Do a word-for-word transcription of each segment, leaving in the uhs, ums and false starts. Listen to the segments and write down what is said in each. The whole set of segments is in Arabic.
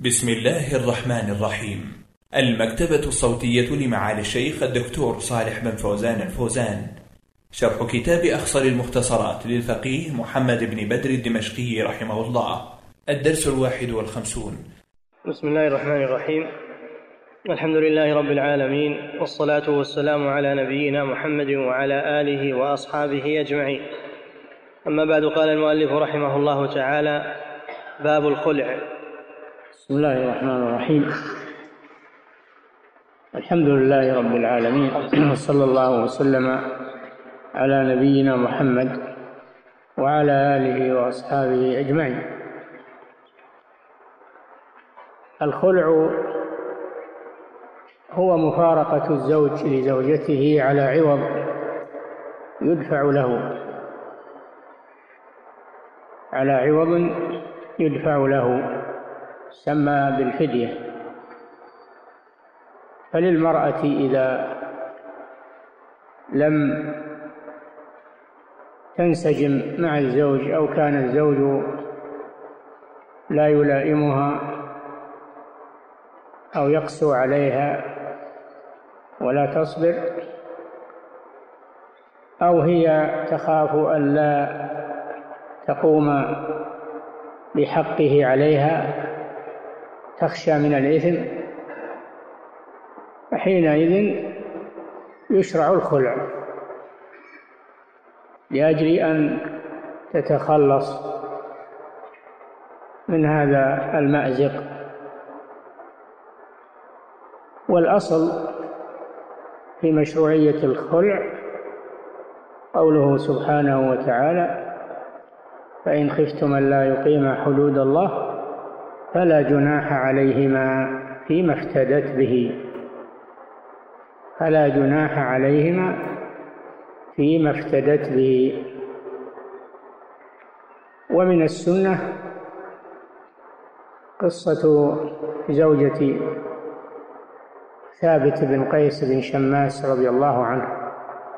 بسم الله الرحمن الرحيم. المكتبة الصوتية لمعالي الشيخ الدكتور صالح بن فوزان الفوزان، شرح كتاب أخصر المختصرات للفقيه محمد بن بدر الدمشقي رحمه الله. الدرس الواحد والخمسون. بسم الله الرحمن الرحيم. الحمد لله رب العالمين، والصلاة والسلام على نبينا محمد وعلى آله وأصحابه أجمعين. أما بعد، قال المؤلف رحمه الله تعالى: باب الخلع. بسم الله الرحمن الرحيم. الحمد لله رب العالمين، وصلى الله وسلم على نبينا محمد وعلى آله وأصحابه أجمعين. الخلع هو مفارقة الزوج لزوجته على عوض يدفع له على عوض يدفع له سمى بالفدية. فللمرأة إذا لم تنسجم مع الزوج أو كان الزوج لا يلائمها أو يقسو عليها ولا تصبر، أو هي تخاف أن لا تقوم بحقه عليها، تخشى من الإثم، فحينئذ يشرع الخلع لأجل أن تتخلص من هذا المأزق. والأصل في مشروعية الخلع قوله سبحانه وتعالى: فإن خفتم ألا يقيما حدود الله فلا جناح عليهما فيما افتدت به فلا جناح عليهما فيما افتدت به. ومن السنة قصة زوجة ثابت بن قيس بن شماس رضي الله عنه،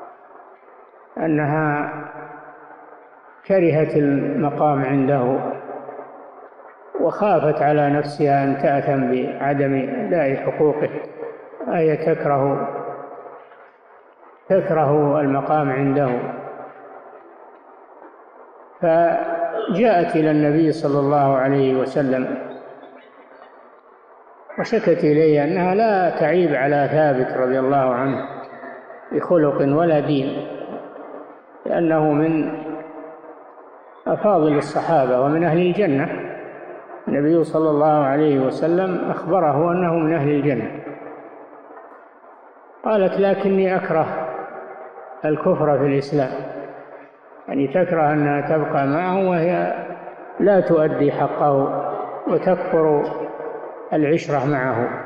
أنها كرهت المقام عنده وخافت على نفسها أن تأثم بعدم أداء حقوقه، أي تكره تكره المقام عنده. فجاءت إلى النبي صلى الله عليه وسلم وشكت إليه أنها لا تعيب على ثابت رضي الله عنه بخلق ولا دين، لأنه من أفاضل الصحابة ومن أهل الجنة. النبي صلى الله عليه وسلم أخبره أنه من أهل الجنة. قالت: لكني أكره الكفر في الإسلام، يعني تكره أنها تبقى معه وهي لا تؤدي حقه وتكفر العشرة معه.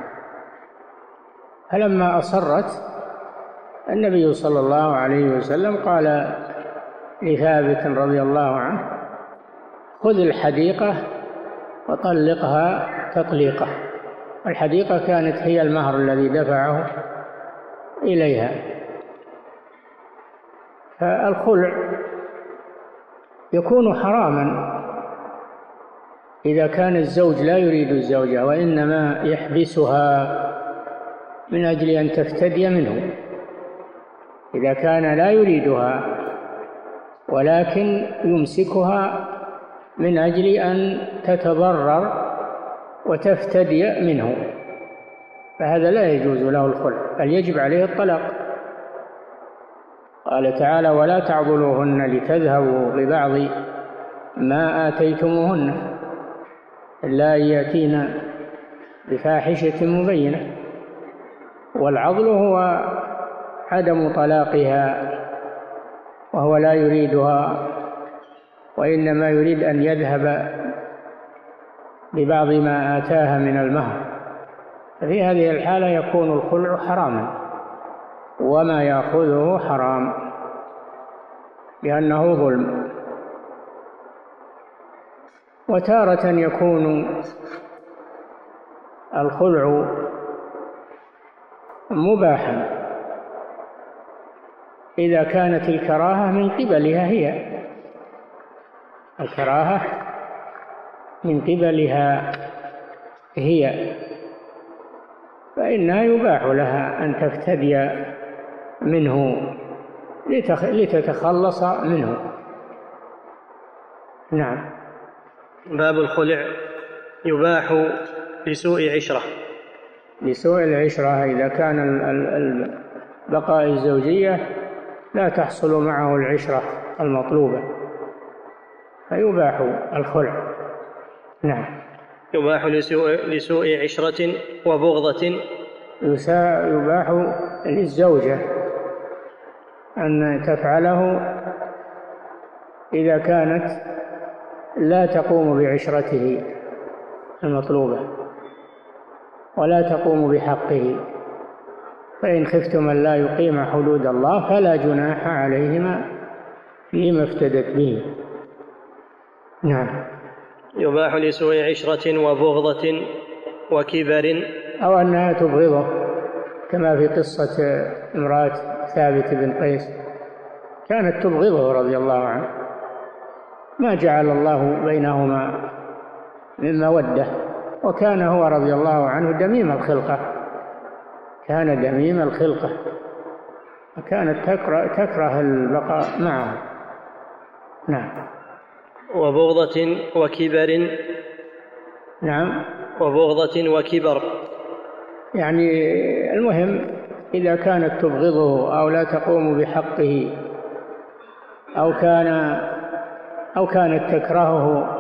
فلما أصرت، النبي صلى الله عليه وسلم قال لثابت رضي الله عنه: خذ الحديقة وطلقها تطليقة. الحديقة كانت هي المهر الذي دفعه إليها. فالخلع يكون حراما إذا كان الزوج لا يريد الزوجة وإنما يحبسها من أجل أن تفتدي منه. إذا كان لا يريدها ولكن يمسكها من أجل أن تتضرر وتفتدي منه، فهذا لا يجوز له الخلع، بل يجب عليه الطلاق. قال تعالى: ولا تعضلوهن لتذهبوا ببعض ما آتيتموهن إلا أن يأتين بفاحشة مبينة. والعضل هو عدم طلاقها وهو لا يريدها وإنما يريد أن يذهب ببعض ما آتاها من المهر. ففي هذه الحالة يكون الخلع حراما، وما يأخذه حرام لأنه ظلم. وتارة يكون الخلع مباحا إذا كانت الكراهة من قبلها هي الكراهة من قبلها هي فإنها يباح لها أن تفتدي منه لتتخلص منه. نعم. باب الخلع. يباح لسوء عشرة. لسوء العشرة إذا كان بقاء الزوجية لا تحصل معه العشرة المطلوبة فيباح الخلع. نعم. يباح لسوء, لسوء عشرة وبغضة. يباح للزوجة أن تفعله إذا كانت لا تقوم بعشرته المطلوبة ولا تقوم بحقه، فإن خفتم أن لا يقيم حدود الله فلا جناح عليهما فيما افتدت به. نعم. يباح لسوء عشرة وبغضة وكبر. أو أنها تبغضه كما في قصة امرأة ثابت بن قيس، كانت تبغضه رضي الله عنه، ما جعل الله بينهما من مودة، وكان هو رضي الله عنه دميم الخلقة، كان دميم الخلقة، وكانت تكره, تكره البقاء معه. نعم. وبغضة وكبر. نعم. وبغضة وكبر، يعني المهم إذا كانت تبغضه أو لا تقوم بحقه أو كان أو كانت تكرهه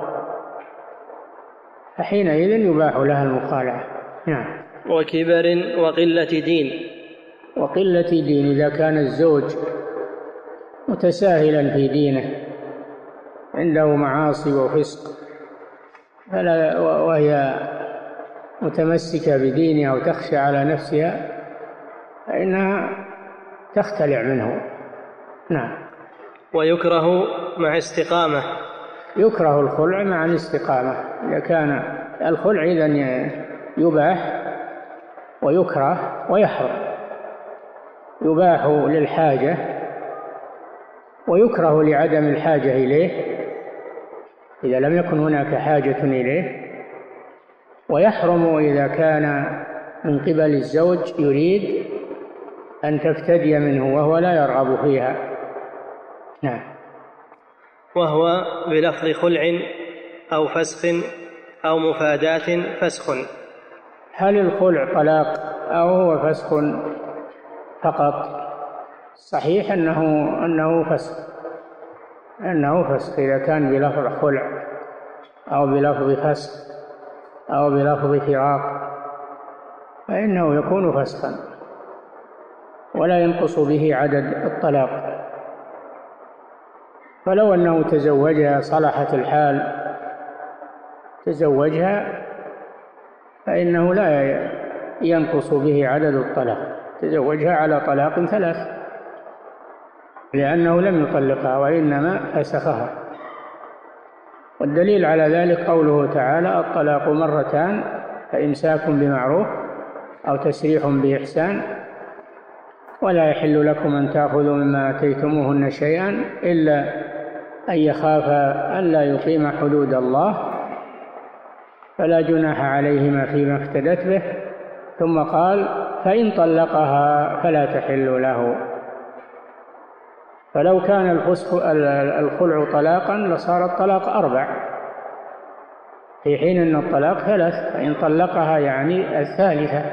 فحينئذ يباح لها المخالعة. نعم. وكبر وقلة دين. وقلة دين، إذا كان الزوج متساهلا في دينه عنده معاصي وفسق فلا وهي متمسكة بدينها وتخشى على نفسها فإنها تختلع منه. نعم. ويكره مع استقامة. يكره الخلع مع الاستقامة. إذا كان الخلع إذن يباح ويكره ويحرم. يباح للحاجة ويكره لعدم الحاجة إليه إذا لم يكن هناك حاجة إليه، ويحرم إذا كان من قبل الزوج يريد أن تفتدي منه وهو لا يرغب فيها. نعم. وهو بلفظ خلع أو فسخ أو مفاداة فسخ. هل الخلع طلاق أو هو فسخ فقط؟ صحيح أنه أنه فسخ أنه فسخ إذا كان بلفظ خلع أو بلفظ فسخ أو بلفظ فراق فإنه يكون فسخا ولا ينقص به عدد الطلاق. فلو أنه تزوجها صلحت الحال تزوجها فإنه لا ينقص به عدد الطلاق، تزوجها على طلاق ثلاث لأنه لم يطلقها وإنما فسخها. والدليل على ذلك قوله تعالى: الطلاق مرتان فإمساك بمعروف أو تسريح بإحسان ولا يحل لكم أن تأخذوا مما آتيتموهن شيئا إلا أن يخافا ألا يقيم حدود الله فلا جناح عليهما فيما افتدت به. ثم قال: فإن طلقها فلا تحل له. فلو كان الخلع طلاقا لصار الطلاق أربع في حين أن الطلاق ثلاث، فإن طلقها يعني الثالثة،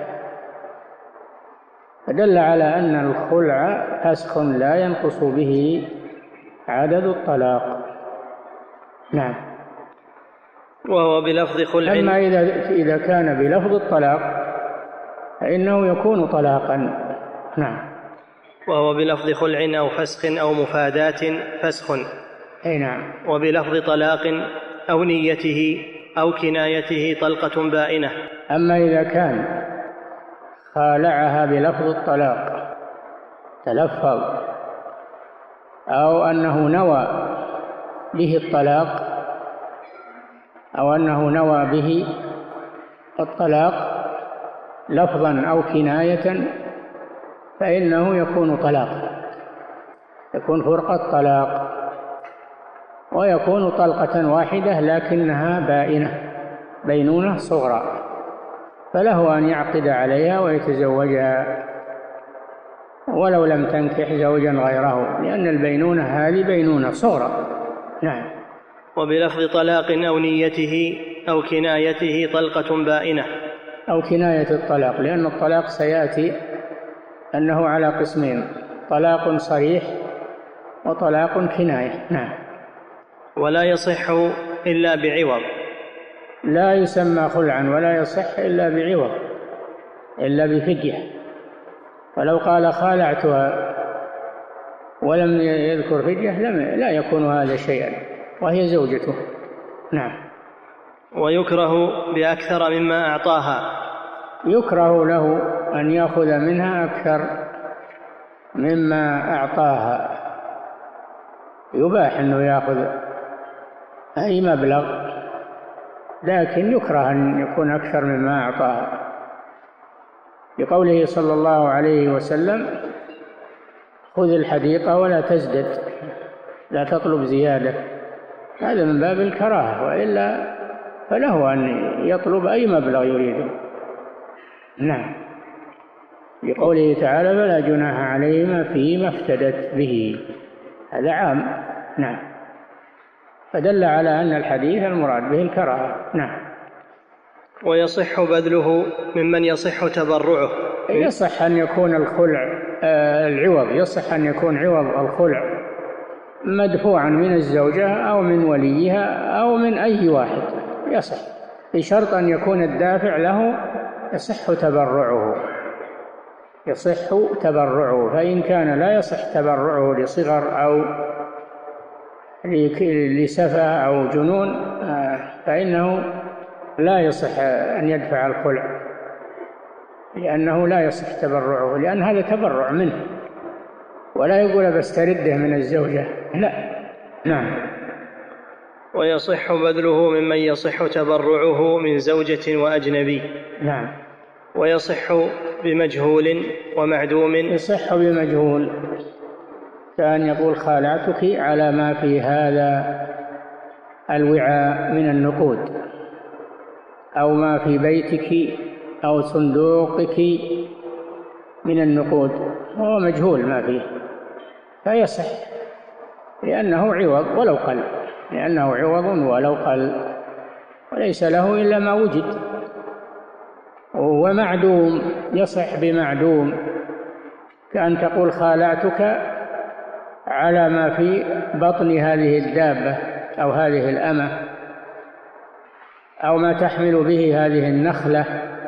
فدل على أن الخلع فسخ لا ينقص به عدد الطلاق. نعم. وهو بلفظ خلع. أما إذا إذا كان بلفظ الطلاق فإنه يكون طلاقا. نعم. وهو بلفظ خلع أو فسخ أو مفاداة فسخ. أي نعم. وبلفظ طلاق أو نيته أو كنايته طلقة بائنة. أما إذا كان خالعها بلفظ الطلاق تلفظ أو أنه نوى به الطلاق أو أنه نوى به الطلاق لفظا أو كناية فإنه يكون طلاق، يكون فرقة طلاق ويكون طلقة واحدة لكنها بائنة بينونة صغرى. فله أن يعقد عليها ويتزوجها ولو لم تنكح زوجا غيره، لأن البينونة هذه بينونة صغرى. نعم. وبلفظ طلاق أو نيته أو كنايته طلقة بائنة. أو كناية الطلاق، لأن الطلاق سيأتي أنه على قسمين: طلاق صريح وطلاق كناية. نعم. ولا يصح إلا بعوض. لا يسمى خلعا ولا يصح إلا بعوض، إلا بفدية. ولو قال خالعتها ولم يذكر فدية لم لا يكون هذا شيئا، وهي زوجته. نعم. ويكره بأكثر مما أعطاها. يكره له أن يأخذ منها أكثر مما أعطاها. يباح أنه يأخذ أي مبلغ، لكن يكره أن يكون أكثر مما أعطاها، بقوله صلى الله عليه وسلم: خذ الحديقة ولا تزدد، لا تطلب زيادة. هذا من باب الكراهة، وإلا فله أن يطلب أي مبلغ يريده. نعم. بقوله تعالى: فلا جناح عليهما فيما افتدت به. هذا عام. نعم. فدل على أن الحديث المراد به الكراهة. نعم. ويصح بذله ممن يصح تبرعه. يصح أن يكون الخلع آه العوض يصح أن يكون عوض الخلع مدفوعا من الزوجة أو من وليها أو من أي واحد، يصح، بشرط أن يكون الدافع له يصح تبرعه يصح تبرعه فإن كان لا يصح تبرعه لصغر أو لسفة أو جنون فإنه لا يصح أن يدفع الخلع، لأنه لا يصح تبرعه، لأن هذا تبرع منه، ولا يقول بسترده من الزوجة، لا. نعم. ويصح بذله ممن يصح تبرعه من زوجة وأجنبي. نعم. ويصح بمجهول ومعدوم. يصح بمجهول، كأن يقول خالعتك على ما في هذا الوعاء من النقود، أو ما في بيتك أو صندوقك من النقود، هو مجهول ما فيه، فيصح لأنه عوض ولو قل لأنه عوض ولو قل وليس له إلا ما وجد. ومعدوم يصح بمعدوم، كأن تقول خالعتك على ما في بطن هذه الدابة أو هذه الأمة أو ما تحمل به هذه النخلة،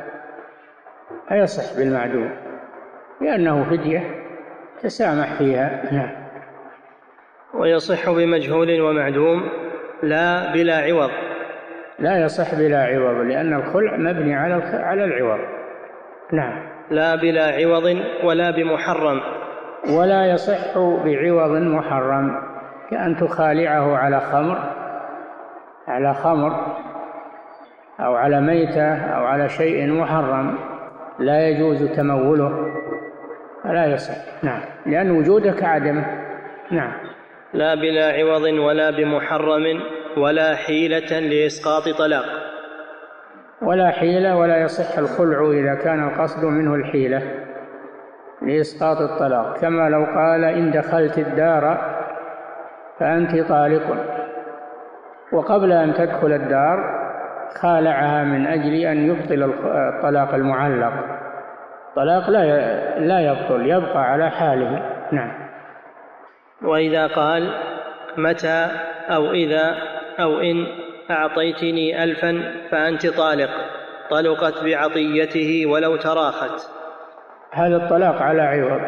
فيصح بالمعدوم لأنه فدية تسامح فيها. نعم. ويصح بمجهول ومعدوم لا بلا عوض. لا يصح بلا عوض، لأن الخلع مبني على على العوض. نعم. لا بلا عوض ولا بمحرم. ولا يصح بعوض محرم، كأن تخالعه على خمر على خمر أو على ميتة أو على شيء محرم لا يجوز تموله، فلا يصح. نعم. لأن وجودك عدمه. نعم. لا بلا عوض ولا بمحرم ولا حيلة لإسقاط طلاق. ولا حيلة، ولا يصح الخلع إذا كان القصد منه الحيلة لإسقاط الطلاق، كما لو قال إن دخلت الدار فأنت طالق، وقبل أن تدخل الدار خالعها من أجل أن يبطل الطلاق المعلق. الطلاق لا لا يبطل، يبقى على حاله. نعم. وإذا قال متى أو إذا أو إن أعطيتني ألفا فأنت طالق، طلقت بعطيته ولو تراخت. هذا الطلاق على عوض.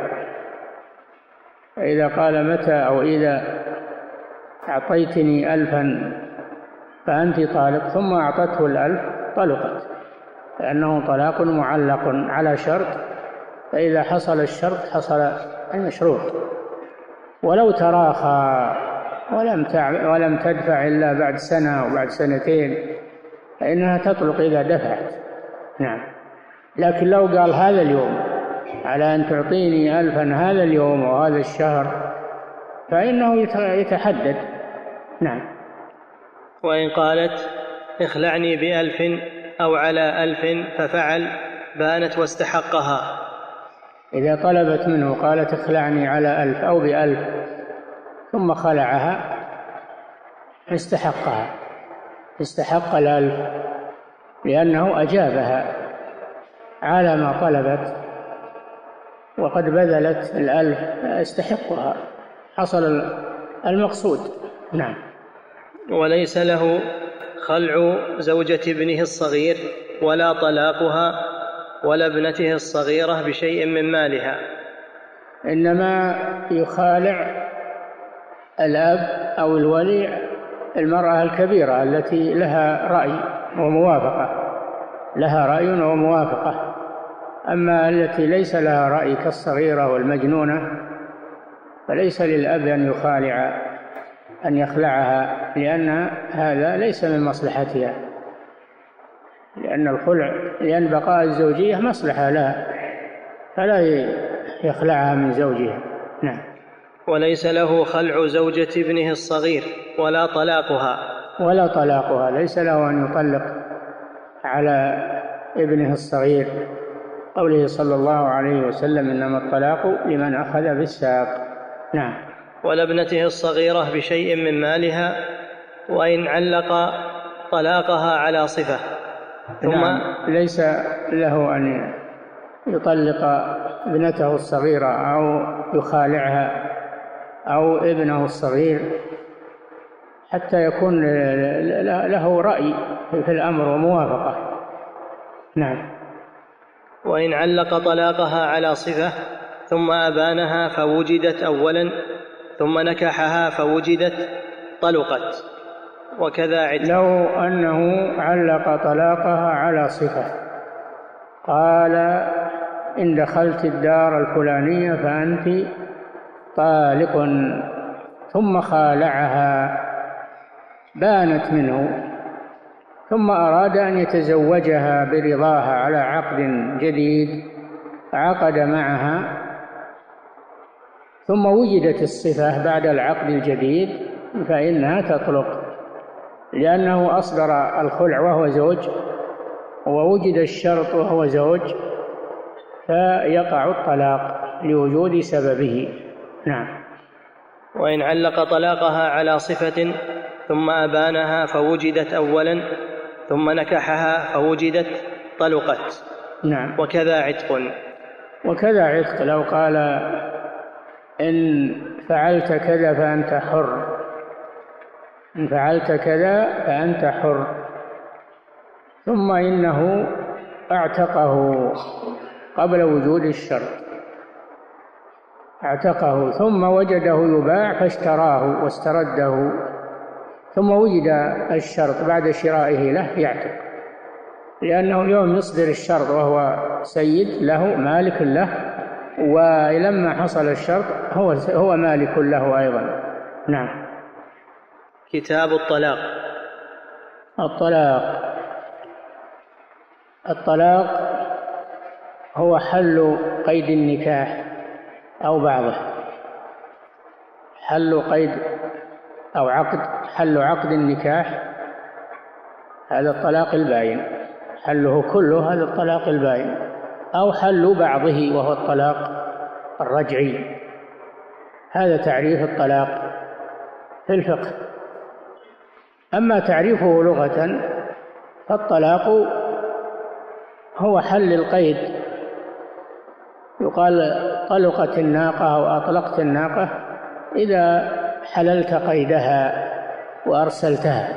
إذا قال متى أو إذا أعطيتني ألفا فأنت طالق ثم أعطته الألف، طلقت، لأنه طلاق معلق على شرط، فإذا حصل الشرط حصل المشروط. ولو تراخى ولم ولم تدفع إلا بعد سنة أو بعد سنتين فإنها تطلق إذا دفعت. نعم. لكن لو قال هذا اليوم على أن تعطيني ألفا هذا اليوم وهذا الشهر فإنه يتحدد. نعم. وإن قالت اخلعني بألف أو على ألف ففعل بانت واستحقها. إذا طلبت منه قالت اخلعني على ألف أو بألف ثم خلعها استحقها، استحق الألف لأنه أجابها على ما طلبت وقد بذلت الألف استحقها، حصل المقصود. نعم. وليس له خلع زوجة ابنه الصغير ولا طلاقها ولا ابنته الصغيرة بشيء من مالها، إنما يخالع الأب أو الولي المرأة الكبيرة التي لها رأي وموافقة، لها رأي وموافقة. أما التي ليس لها رأي كالصغيرة والمجنونة فليس للأب أن يخالع أن يخلعها، لأن هذا ليس من مصلحتها، لأن الخلع لأن بقاء الزوجية مصلحة لها فلا يخلعها من زوجها. نعم. وليس له خلع زوجة ابنه الصغير ولا طلاقها ولا طلاقها، ليس له أن يطلق على ابنه الصغير، قوله صلى الله عليه وسلم إنما الطلاق لمن أخذ بالساق. نعم. ولا ابنته الصغيرة بشيء من مالها، وإن علق طلاقها على صفة ثم نعم. ليس له أن يطلق ابنته الصغيرة أو يخالعها أو ابنه الصغير حتى يكون له رأي في الأمر وموافقة. نعم. وإن علق طلاقها على صفة ثم أبانها فوجدت أولا ثم نكحها فوجدت طلقت، وكذا عتق. لو أنه علق طلاقها على صفة، قال إن دخلت الدار الفلانية فأنت طالق، ثم خالعها بانت منه، ثم أراد أن يتزوجها برضاها على عقد جديد عقد معها، ثم وجدت الصفة بعد العقد الجديد فإنها تطلق، لأنه أصدر الخلع وهو زوج ووجد الشرط وهو زوج فيقع الطلاق لوجود سببه. نعم. وإن علق طلاقها على صفة ثم أبانها فوجدت أولا ثم نكحها فوجدت طلقت. نعم. وكذا عتق. وكذا عتق، لو قال إن فعلت كذا فأنت حر، إن فعلت كذا فأنت حر، ثم إنه اعتقه قبل وجود الشرط، اعتقه ثم وجده يباع فاشتراه واسترده، ثم وجد الشرط بعد شرائه له يعتق، لأنه يوم يصدر الشرط وهو سيد له مالك له، ولما حصل الشرط هو هو مالك له أيضا. نعم. كتاب الطلاق. الطلاق الطلاق هو حل قيد النكاح أو بعضه، حل قيد أو عقد، حل عقد النكاح هذا الطلاق الباين، حله كله هذا الطلاق الباين، أو حل بعضه وهو الطلاق الرجعي. هذا تعريف الطلاق في الفقه. أما تعريفه لغة فالطلاق هو حل القيد، يقال طلقت الناقة أو أطلقت الناقة إذا حللت قيدها وأرسلتها.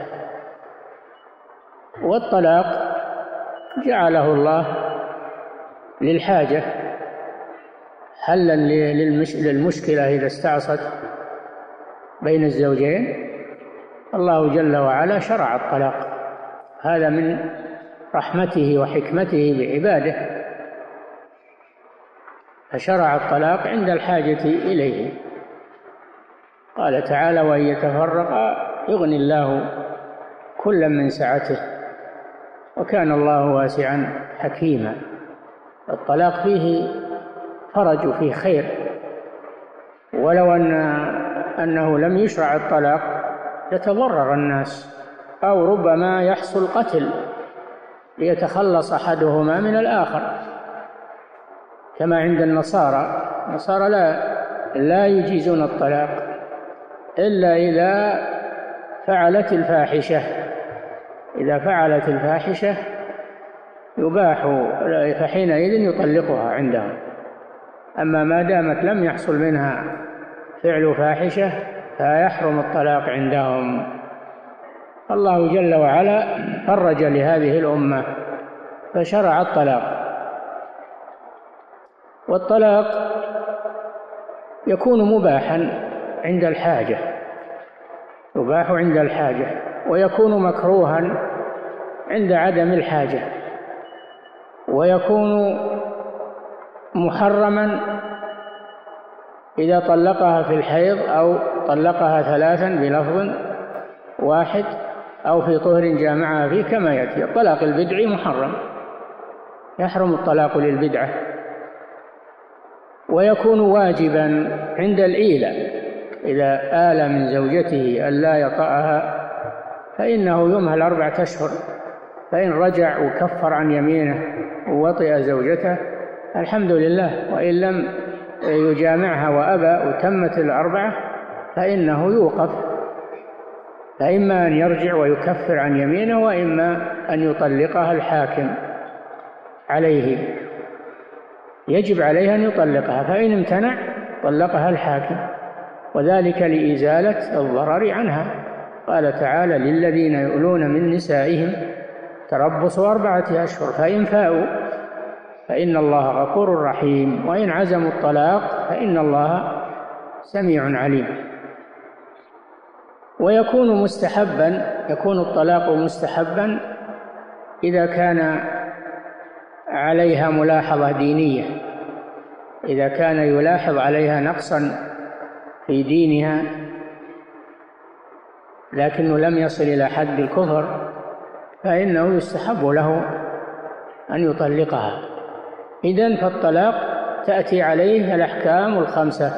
والطلاق جعله الله للحاجة، حلا للمشكلة إذا استعصت بين الزوجين. الله جل وعلا شرع الطلاق، هذا من رحمته وحكمته بعباده، فشرع الطلاق عند الحاجة إليه. قال تعالى وإن يتفرقا يغني الله كلا من سعته وكان الله واسعا حكيما. الطلاق فيه فرج وفيه خير، ولو أن أنه لم يشرع الطلاق يتضرر الناس أو ربما يحصل قتل ليتخلص أحدهما من الآخر، كما عند النصارى. النصارى لا لا يجيزون الطلاق إلا إذا فعلت الفاحشة. إذا فعلت الفاحشة يباح، فحينئذ يطلقها عندهم. أما ما دامت لم يحصل منها فعل فاحشة فيحرم الطلاق عندهم. الله جل وعلا فرج لهذه الأمة فشرع الطلاق. والطلاق يكون مباحا عند الحاجة، يباح عند الحاجة، ويكون مكروها عند عدم الحاجة، ويكون محرما إذا طلقها في الحيض أو طلقها ثلاثا بلفظ واحد أو في طهر جامعها فيه، كما يأتي. الطلاق البدعي محرم، يحرم الطلاق للبدعة. ويكون واجبا عند الإيلة، إذا آل من زوجته ألا يطأها فإنه يمهل أربعة أشهر، فإن رجع وكفر عن يمينه ووطئ زوجته الحمد لله، وإن لم يجامعها وأبى وتمت الأربعة فإنه يوقف، فإما أن يرجع ويكفر عن يمينه، وإما أن يطلقها الحاكم عليه، يجب عليه أن يطلقها، فإن امتنع طلقها الحاكم، وذلك لإزالة الضرر عنها. قال تعالى: للذين يؤلون من نسائهم تربص أربعة أشهر فإن فاءوا فإن الله غفور رحيم، وإن عزموا الطلاق فإن الله سميع عليم. ويكون مستحبا، يكون الطلاق مستحبا إذا كان عليها ملاحظة دينية، إذا كان يلاحظ عليها نقصا في دينها لكنه لم يصل إلى حد الكفر فإنه يستحب له أن يطلقها. إذن فالطلاق تأتي عليه الأحكام الخمسة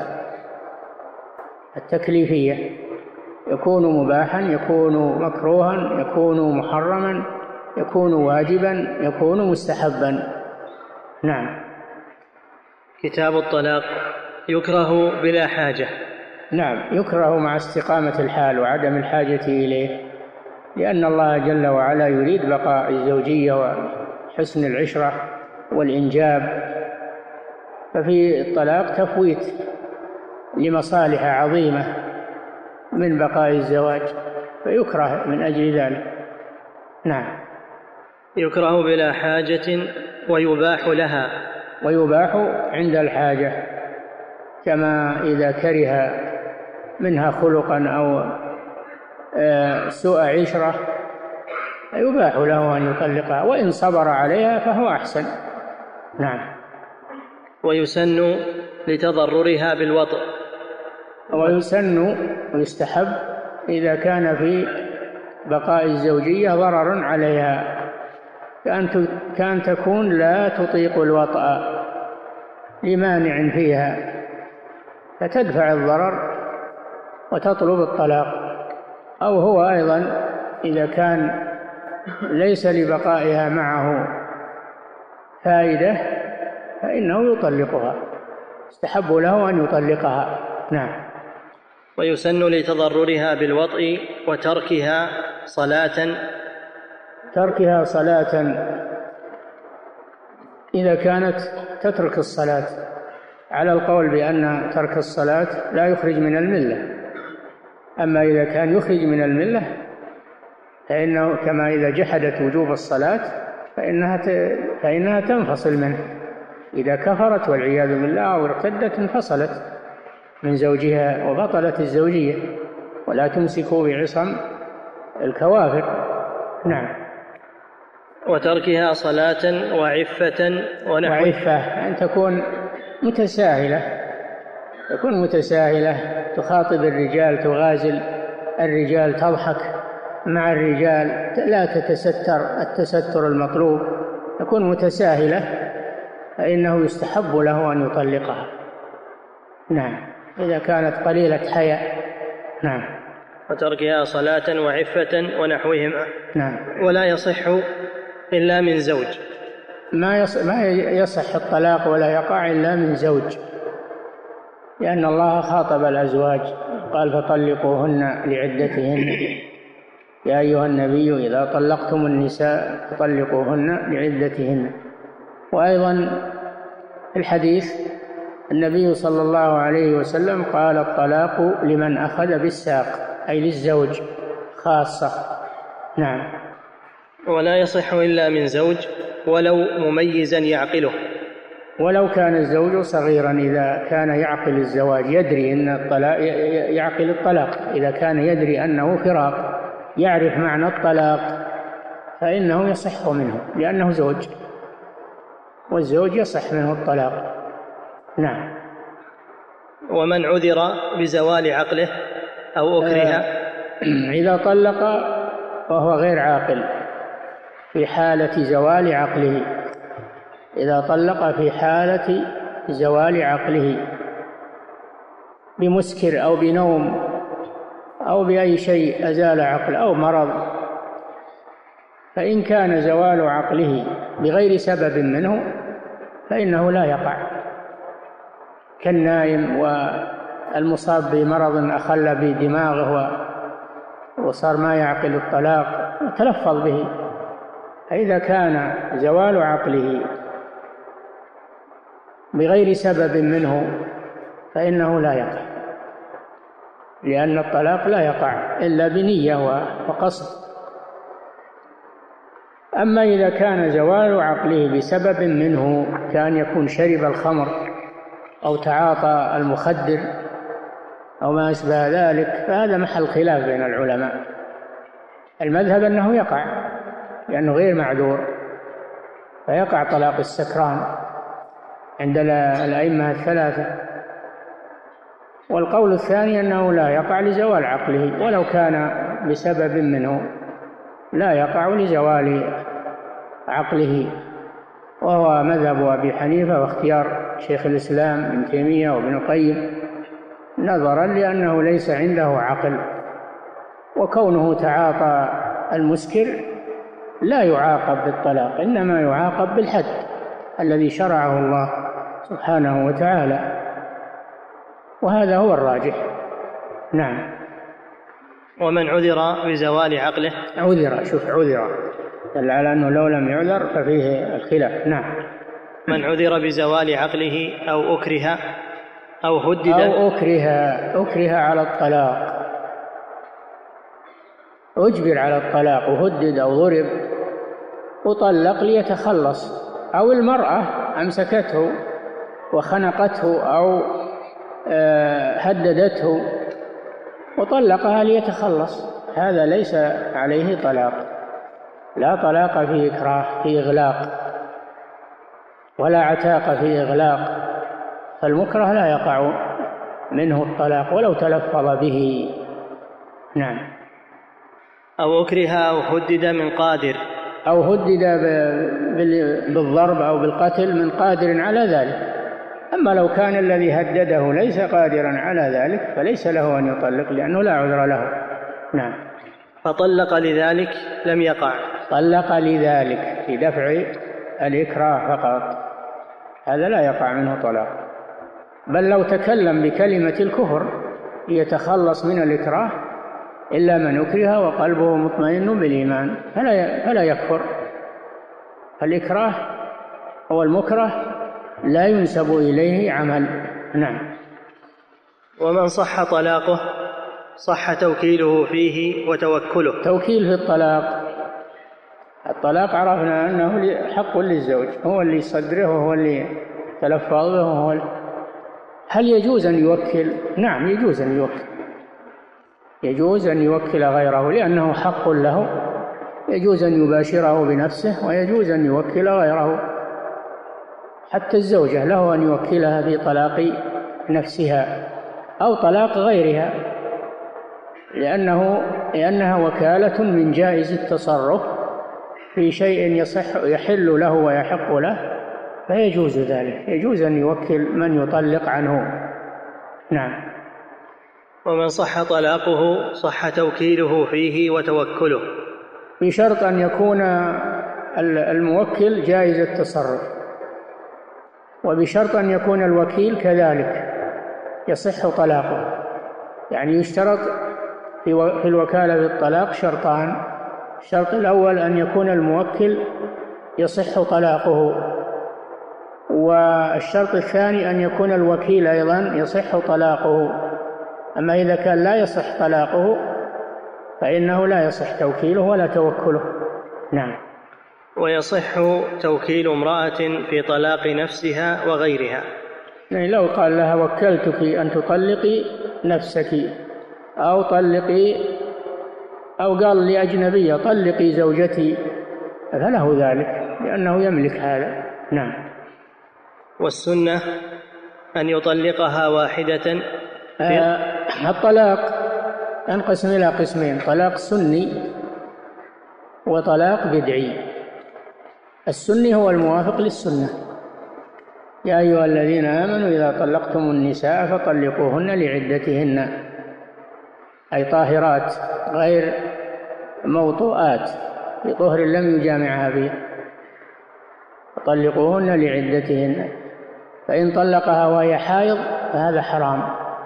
التكليفية، يكون مباحا، يكون مكروها، يكون محرما، يكون واجبا، يكون مستحبا. نعم. كتاب الطلاق. يكره بلا حاجة. نعم، يكره مع استقامة الحال وعدم الحاجة إليه، لأن الله جل وعلا يريد بقاء الزوجية وحسن العشرة والإنجاب، ففي الطلاق تفويت لمصالح عظيمة من بقاء الزواج، فيكره من أجل ذلك. نعم. يكره بلا حاجة ويباح لها. ويباح عند الحاجة، كما إذا كره منها خلقا أو سوء عشرة يباح له أن يطلقها، وإن صبر عليها فهو أحسن. نعم. ويسن لتضررها بالوطء. ويسن ويستحب إذا كان في بقاء الزوجية ضرر عليها، كأن تكون لا تطيق الوطأ لمانع فيها فتدفع الضرر وتطلب الطلاق، أو هو أيضا إذا كان ليس لبقائها معه فائدة فإنه يطلقها، استحب له أن يطلقها. نعم. ويسن لتضررها بالوطء وتركها صلاة. تركها صلاة إذا كانت تترك الصلاة، على القول بأن ترك الصلاة لا يخرج من الملة، أما إذا كان يخرج من الملة فإنه كما إذا جحدت وجوب الصلاة فإنها فإنها تنفصل منه، إذا كفرت والعياذ بالله أو ارتدت انفصلت من زوجها وبطلت الزوجية، ولا تمسكوا بعصم الكوافر. نعم. وتركها صلاة وعفة ونحو. وعفة أن تكون متساهلة، تكون متساهلة، تخاطب الرجال، تغازل الرجال، تضحك مع الرجال، لا تتستر التستر المطلوب، تكون متساهلة، فإنه يستحب له أن يطلقها. نعم، إذا كانت قليلة حياء. نعم. وتركها صلاة وعفة ونحوهما. نعم. ولا يصح إلا من زوج. ما ما يصح الطلاق ولا يقع إلا من زوج، لأن الله خاطب الأزواج قال فطلقوهن لعدتهن يا أيها النبي إذا طلقتم النساء فطلقوهن لعدتهن. وأيضا الحديث النبي صلى الله عليه وسلم قال الطلاق لمن أخذ بالساق، أي للزوج خاصة. نعم. ولا يصح إلا من زوج ولو مميزا يعقله، ولو كان الزوج صغيرا إذا كان يعقل الزواج يدري أن الطلاق، يعقل الطلاق إذا كان يدري أنه فراق، يعرف معنى الطلاق، فإنه يصح منه لأنه زوج، والزوج يصح منه الطلاق. نعم. ومن عذر بزوال عقله أو أكره، إذا طلق وهو غير عاقل في حالة زوال عقله، إذا طلق في حالة زوال عقله بمسكر أو بنوم أو بأي شيء أزال عقل أو مرض، فإن كان زوال عقله بغير سبب منه فإنه لا يقع، كالنائم والمصاب بمرض أخل بدماغه وصار ما يعقل الطلاق تلفظ به. فإذا كان زوال عقله بغير سبب منه فإنه لا يقع، لأن الطلاق لا يقع إلا بنية وقصد. أما إذا كان زوال عقله بسبب منه، كان يكون شرب الخمر أو تعاطى المخدر أو ما أشبه ذلك، فهذا محل خلاف بين العلماء. المذهب أنه يقع لأنه غير معذور، فيقع طلاق السكران عند الأئمة الثلاثة. والقول الثاني أنه لا يقع لزوال عقله، ولو كان بسبب منه لا يقع لزوال عقله، وهو مذهب أبي حنيفة واختيار شيخ الإسلام ابن تيمية وابن القيم، نظرا لأنه ليس عنده عقل، وكونه تعاطى المسكر لا يعاقب بالطلاق، إنما يعاقب بالحد الذي شرعه الله سبحانه وتعالى، وهذا هو الراجح. نعم. ومن عذر بزوال عقله، عذر، شوف عذر دل على أنه لو لم يعذر ففيه الخلاف. نعم. من عذر بزوال عقله أو أكره أو هدد أو أكره أكره على الطلاق، أجبر على الطلاق وهدد أو ضرب وطلق ليتخلص، أو المرأة أمسكته وخنقته أو هددته وطلقها ليتخلص، هذا ليس عليه طلاق، لا طلاق في إكراه في إغلاق، ولا عتاق في إغلاق، فالمكره لا يقع منه الطلاق ولو تلفظ به. نعم. أو أكره أو هدد من قادر، أو هدد بالضرب أو بالقتل من قادر على ذلك. أما لو كان الذي هدده ليس قادرا على ذلك فليس له أن يطلق لأنه لا عذر له. نعم. فطلق لذلك لم يقع، طلق لذلك في دفع الإكراه فقط، هذا لا يقع منه طلاق. بل لو تكلم بكلمة الكفر ليتخلص من الإكراه إلا من أكره وقلبه مطمئن بالإيمان فلا فلا يكفر. الإكراه هو المكره لا ينسب إليه عمل. نعم. ومن صح طلاقه صح توكيله فيه وتوكله. توكيل في الطلاق، الطلاق عرفنا أنه حق للزوج، هو اللي يصدره وهو اللي تلفظ به وهو اللي... هل يجوز أن يوكل؟ نعم يجوز أن يوكل، يجوز أن يوكل غيره لأنه حق له، يجوز أن يباشره بنفسه ويجوز أن يوكل غيره، حتى الزوجة له أن يوكلها في طلاق نفسها أو طلاق غيرها، لأنه لأنها وكالة من جائز التصرف في شيء يصح يحل له ويحق له، فيجوز ذلك، يجوز أن يوكل من يطلق عنه. نعم. ومن صح طلاقه صح توكيله فيه وتوكله، بشرط أن يكون الموكل جائز التصرف، وبشرط أن يكون الوكيل كذلك يصح طلاقه. يعني يشترط في الوكالة بالطلاق شرطان: الشرط الأول أن يكون الموكل يصح طلاقه، والشرط الثاني أن يكون الوكيل أيضا يصح طلاقه. أما إذا كان لا يصح طلاقه فإنه لا يصح توكيله ولا توكله. نعم. ويصح توكيل امرأة في طلاق نفسها وغيرها. يعني لو قال لها وكلتك أن تطلقي نفسك، أو طلقي، أو قال لأجنبية طلقي زوجتي، فله ذلك لأنه يملك هذا. نعم. والسنة أن يطلقها واحدة. آه الطلاق ينقسم إلى قسمين: طلاق سني وطلاق بدعي. السني هو الموافق للسنة: يا أيها الذين آمنوا إذا طلقتم النساء فطلقوهن لعدتهن، أي طاهرات غير موطوءات بطهر لم يجامعها فيه، فطلقوهن لعدتهن. فإن طلقها وهي حائض فهذا حرام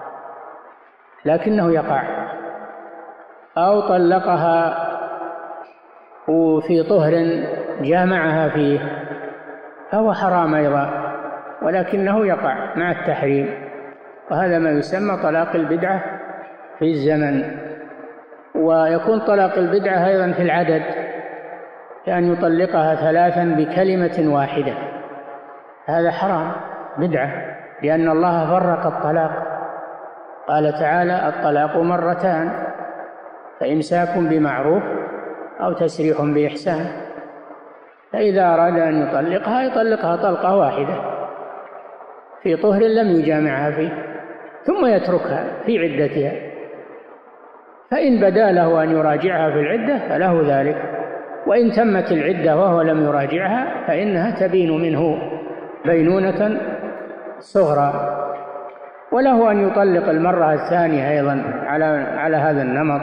لكنه يقع، أو طلقها وفي طهر جامعها فيه فهو حرام أيضا ولكنه يقع مع التحريم، وهذا ما يسمى طلاق البدعة في الزمن. ويكون طلاق البدعة أيضا في العدد، كأن يطلقها ثلاثا بكلمة واحدة، هذا حرام بدعة، لأن الله فرق الطلاق. قال تعالى: الطلاق مرتان، فإمساك بمعروف أو تسريح بإحسان. فإذا أراد أن يطلقها يطلقها طلقة واحدة في طهر لم يجامعها فيه، ثم يتركها في عدتها. فإن بدا له أن يراجعها في العدة فله ذلك، وإن تمت العدة وهو لم يراجعها فإنها تبين منه بينونة صغرى. وله أن يطلق المرة الثانية أيضا على على هذا النمط،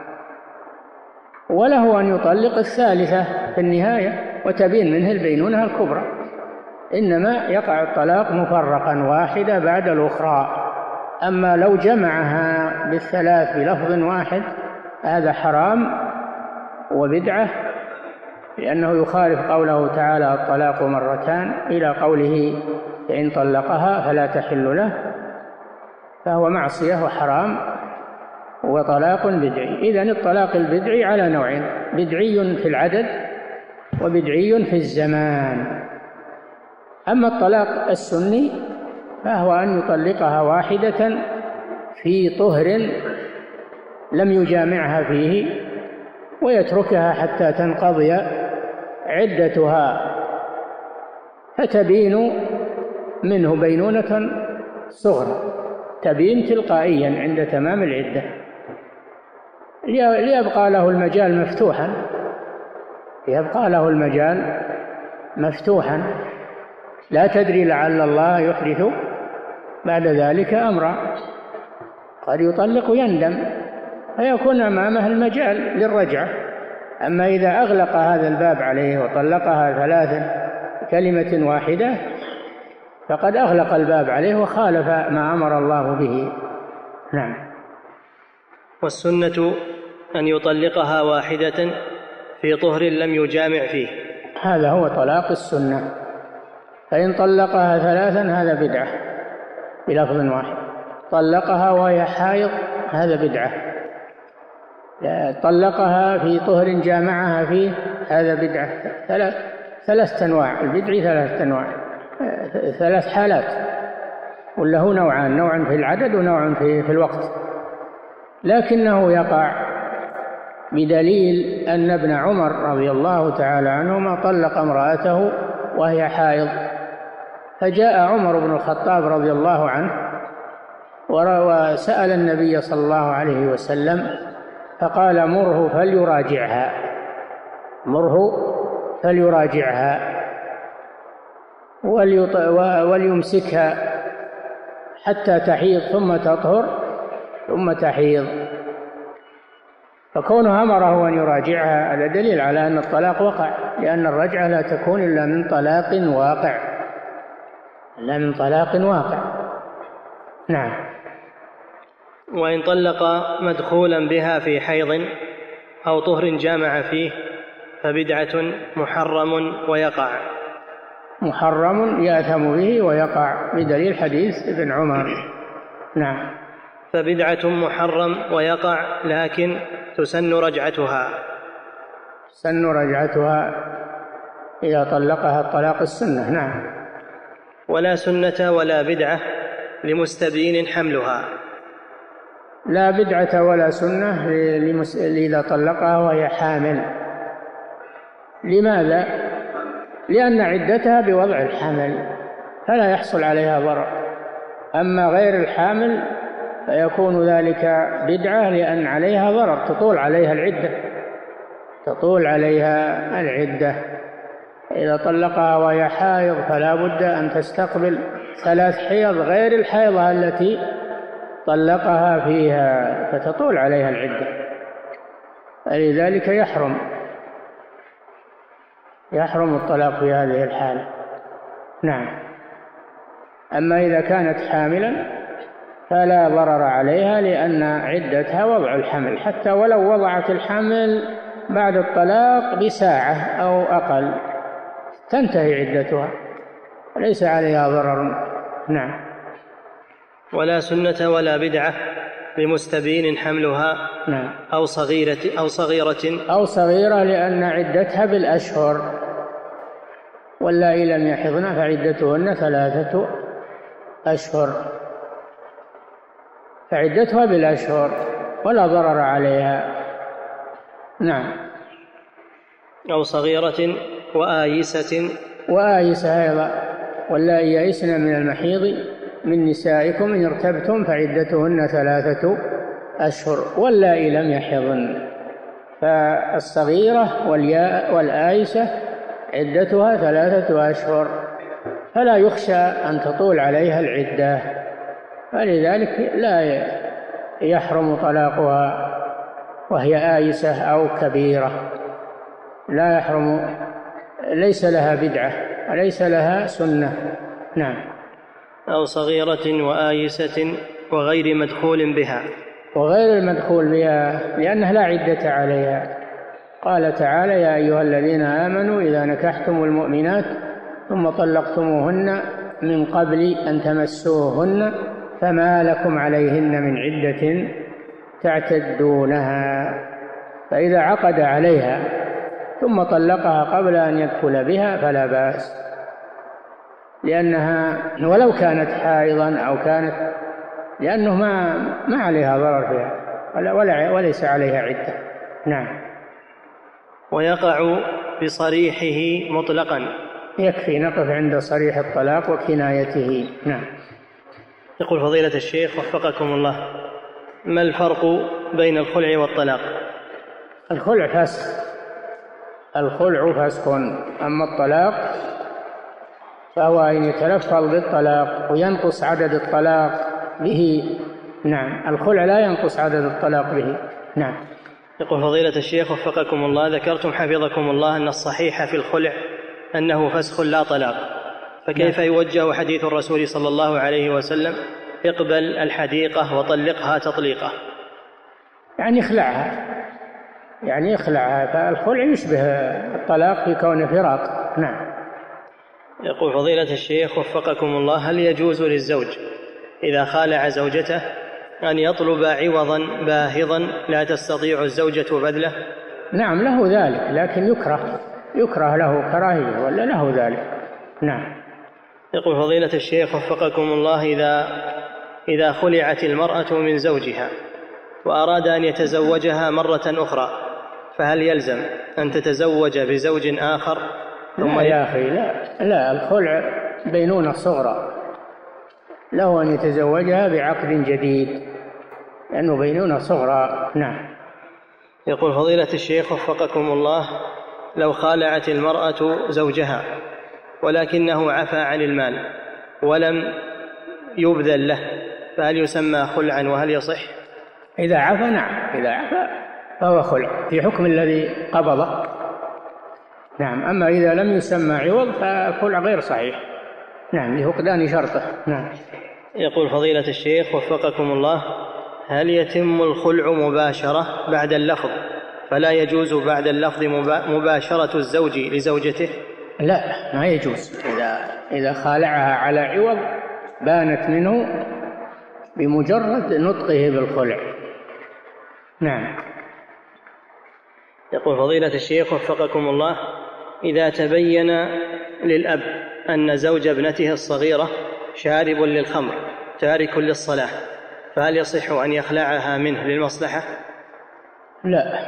وله أن يطلق الثالثة في النهاية وتبين منه البينونة الكبرى. إنما يقع الطلاق مفرقا واحدة بعد الأخرى. أما لو جمعها بالثلاث بلفظ واحد هذا حرام وبدعة، لأنه يخالف قوله تعالى: الطلاق مرتان، إلى قوله: فإن طلقها فلا تحل له، فهو معصية وحرام وطلاق بدعي. إذن الطلاق البدعي على نوعين: بدعي في العدد وبدعي في الزمان. أما الطلاق السني فهو أن يطلقها واحدة في طهر لم يجامعها فيه ويتركها حتى تنقضي عدتها، فتبين منه بينونة صغرى، تبين تلقائيا عند تمام العدة، ليبقى له المجال مفتوحا يبقى له المجال مفتوحا لا تدري لعل الله يحدث بعد ذلك أمرا، قد يطلق ويندم فيكون أمامه المجال للرجعة. أما إذا أغلق هذا الباب عليه وطلقها ثلاثا كلمة واحدة فقد أغلق الباب عليه وخالف ما أمر الله به. نعم. والسنة أن يطلقها واحدة في طهر لم يجامع فيه، هذا هو طلاق السنة. فإن طلقها ثلاثا هذا بدعة بلفظ واحد، طلقها وهي حائض هذا بدعة، طلقها في طهر جامعها فيه هذا بدعة. ثلاث ثلاث أنواع البدع، ثلاث أنواع، ثلاث حالات، وله نوعان: نوع في العدد ونوع في في الوقت. لكنه يقع بدليل أن ابن عمر رضي الله تعالى عنهما طلق امرأته وهي حائض، فجاء عمر بن الخطاب رضي الله عنه وسأل النبي صلى الله عليه وسلم فقال: مره فليراجعها مره فليراجعها وليمسكها حتى تحيض ثم تطهر ثم تحيض. فكونه أمره أن يراجعها هذا دليل على أن الطلاق وقع، لأن الرجعة لا تكون إلا من طلاق واقع، إلا من طلاق واقع. نعم. وإن طلق مدخولا بها في حيض أو طهر جامع فيه فبدعة محرم ويقع. محرم يأثم به ويقع بدليل حديث ابن عمر. نعم. فبدعة محرم ويقع، لكن تسن رجعتها. سن رجعتها إذا طلقها الطلاق السنة. نعم. ولا سنة ولا بدعة لمستبين حملها. لا بدعة ولا سنة إذا طلقها وهي حامل. لماذا؟ لأن عدتها بوضع الحمل فلا يحصل عليها ضرر، أما غير الحامل فيكون ذلك بدعة لأن عليها ضرر، تطول عليها العدة تطول عليها العدة. إذا طلقها وهي حائض فلا بد أن تستقبل ثلاث حيض غير الحيضة التي طلقها فيها، فتطول عليها العدة، فلذلك يحرم يحرم الطلاق في هذه الحالة. نعم. أما إذا كانت حاملا فلا ضرر عليها، لأن عدتها وضع الحمل، حتى ولو وضعت الحمل بعد الطلاق بساعة أو أقل تنتهي عدتها، ليس عليها ضرر. نعم. ولا سنة ولا بدعة لمستبين حملها. نعم. أو صغيرة أو صغيرة أو صغيرة لأن عدتها بالأشهر، واللائي لم يحضن فعدتهن ثلاثة أشهر، فعدتها بالأشهر ولا ضرر عليها. نعم. أو صغيرة وآيسة. وآيسة أيضا، واللائي يئسن من المحيض من نسائكم إن ارتبتم فعدتهن ثلاثة أشهر، واللائي لم يحضن. فالصغيرة والآيسة عدتها ثلاثة أشهر، فلا يخشى أن تطول عليها العدة، فلذلك لا يحرم طلاقها وهي آيسة أو كبيرة، لا يحرم، ليس لها بدعة وليس لها سنة. نعم. أو صغيرة وآيسة وغير مدخول بها. وغير المدخول بها لأنها لا عدة عليها. قال تعالى: يا أيها الذين آمنوا إذا نكحتم المؤمنات ثم طلقتموهن من قبل أن تمسوهن فما لكم عليهن من عدة تعتدونها، فإذا عقد عليها ثم طلقها قبل أن يدخل بها فلا بأس، لأنها ولو كانت حائضا أو كانت، لأنه ما ما عليها ضرر فيها ولا وليس عليها عدة. نعم. ويقع بصريحه مطلقا. يكفي نقف عند صريح الطلاق وكنايته. نعم. يقول فضيلة الشيخ وفقكم الله: ما الفرق بين الخلع والطلاق؟ الخلع فسخ، الخلع فسخ، أما الطلاق فهو أن يتلفظ بالطلاق وينقص عدد الطلاق به. نعم. الخلع لا ينقص عدد الطلاق به. نعم. يقول فضيلة الشيخ وفقكم الله: ذكرتم حفظكم الله أن الصحيح في الخلع أنه فسخ لا طلاق، فكيف يوجه حديث الرسول صلى الله عليه وسلم: اقبل الحديقة وطلقها تطليقة؟ يعني اخلعها، يعني اخلعها، فالخلع يشبه الطلاق في كون فراق. نعم. يقول فضيلة الشيخ وفقكم الله: هل يجوز للزوج إذا خالع زوجته أن يطلب عوضا باهظا لا تستطيع الزوجة بذله؟ نعم له ذلك، لكن يكره يكره له كراهية، ولا له ذلك. نعم. يقول فضيلة الشيخ وفقكم الله: إذا إذا خلعت المرأة من زوجها وأراد أن يتزوجها مرة أخرى فهل يلزم أن تتزوج بزوج آخر؟ لا يا أخي، لا لا، الخلع بينونة صغرى، له أن يتزوجها بعقد جديد لأنه بينونة صغرى. نعم. يقول فضيلة الشيخ وفقكم الله: لو خالعت المرأة زوجها ولكنه عفى عن المال ولم يبذل له فهل يسمى خلعا وهل يصح؟ إذا عفى نعم، إذا عفى فهو خلع في حكم الذي قبضه. نعم. أما إذا لم يسمى عوض فخلع غير صحيح. نعم، لفقدان شرطه. نعم. يقول فضيلة الشيخ وفقكم الله: هل يتم الخلع مباشرة بعد اللفظ فلا يجوز بعد اللفظ مباشرة الزوج لزوجته؟ لا، ما يجوز. إذا إذا خالعها على عوض بانت منه بمجرد نطقه بالخلع. نعم. يقول فضيلة الشيخ وفقكم الله: إذا تبين للأب أن زوج ابنته الصغيرة شارب للخمر تارك للصلاة، فهل يصح أن يخلعها منه للمصلحة؟ لا،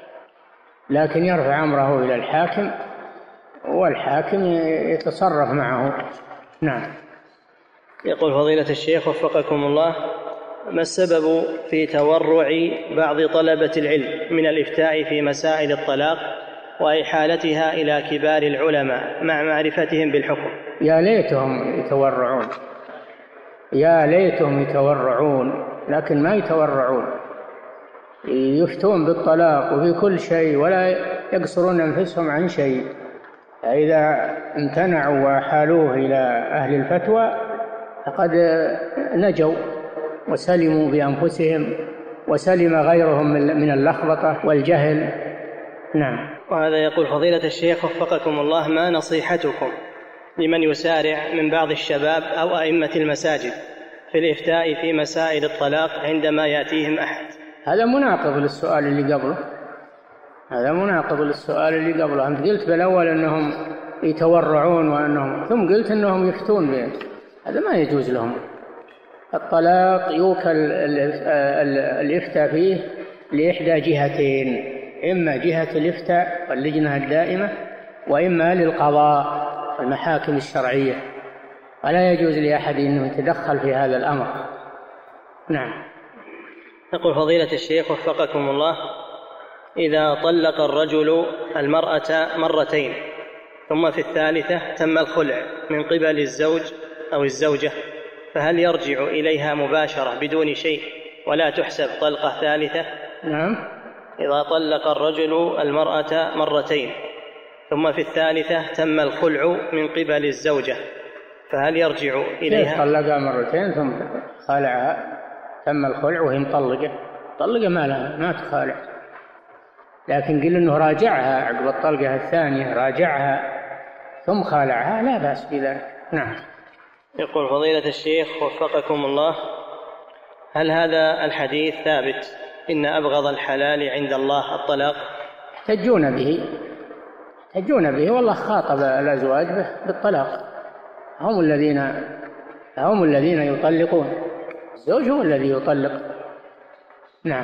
لكن يرفع أمره إلى الحاكم والحاكم يتصرف معه. نعم. يقول فضيلة الشيخ وفقكم الله: ما السبب في تورع بعض طلبة العلم من الإفتاء في مسائل الطلاق وإحالتها إلى كبار العلماء مع معرفتهم بالحكم؟ يا ليتهم يتورعون، يا ليتهم يتورعون، لكن ما يتورعون، يفتون بالطلاق وفي كل شيء ولا يقصرون أنفسهم عن شيء. إذا امتنعوا وحالوه إلى أهل الفتوى فقد نجوا وسلموا بأنفسهم وسلم غيرهم من اللخبطة والجهل. نعم. وهذا يقول فضيلة الشيخ وفقكم الله: ما نصيحتكم لمن يسارع من بعض الشباب أو أئمة المساجد في الإفتاء في مسائل الطلاق عندما يأتيهم أحد؟ هذا مناقض للسؤال اللي قبله، هذا مناقض للسؤال اللي قبله. أنت قلت بالأول أنهم يتورعون وأنهم، ثم قلت أنهم يفتون به. هذا ما يجوز لهم. الطلاق يوكل الإفتاء فيه لإحدى جهتين: إما جهة الإفتاء واللجنة الدائمة، وإما للقضاء المحاكم الشرعية، ولا يجوز لأحد أنه يتدخل في هذا الأمر. نعم. يقول فضيلة الشيخ وفقكم الله: إذا طلق الرجل المرأة مرتين ثم في الثالثة تم الخلع من قبل الزوج أو الزوجة، فهل يرجع إليها مباشرة بدون شيء ولا تحسب طلقة ثالثة؟ نعم. إذا طلق الرجل المرأة مرتين ثم في الثالثة تم الخلع من قبل الزوجة، فهل يرجع إليها؟ طلقها مرتين ثم خالعها، تم الخلع وهي مطلقة، طلقة ما لها، ما تخالع. لكن قل إنه راجعها عقب الطلقة الثانية، راجعها ثم خالعها، لا بأس بذلك. نعم. يقول فضيلة الشيخ وفقكم الله: هل هذا الحديث ثابت إن أبغض الحلال عند الله الطلاق؟ يحتجون به، يحتجون به، والله خاطب الأزواج به بالطلاق، هم الذين هم الذين يطلقون، الزوج هو الذي يطلق. نعم.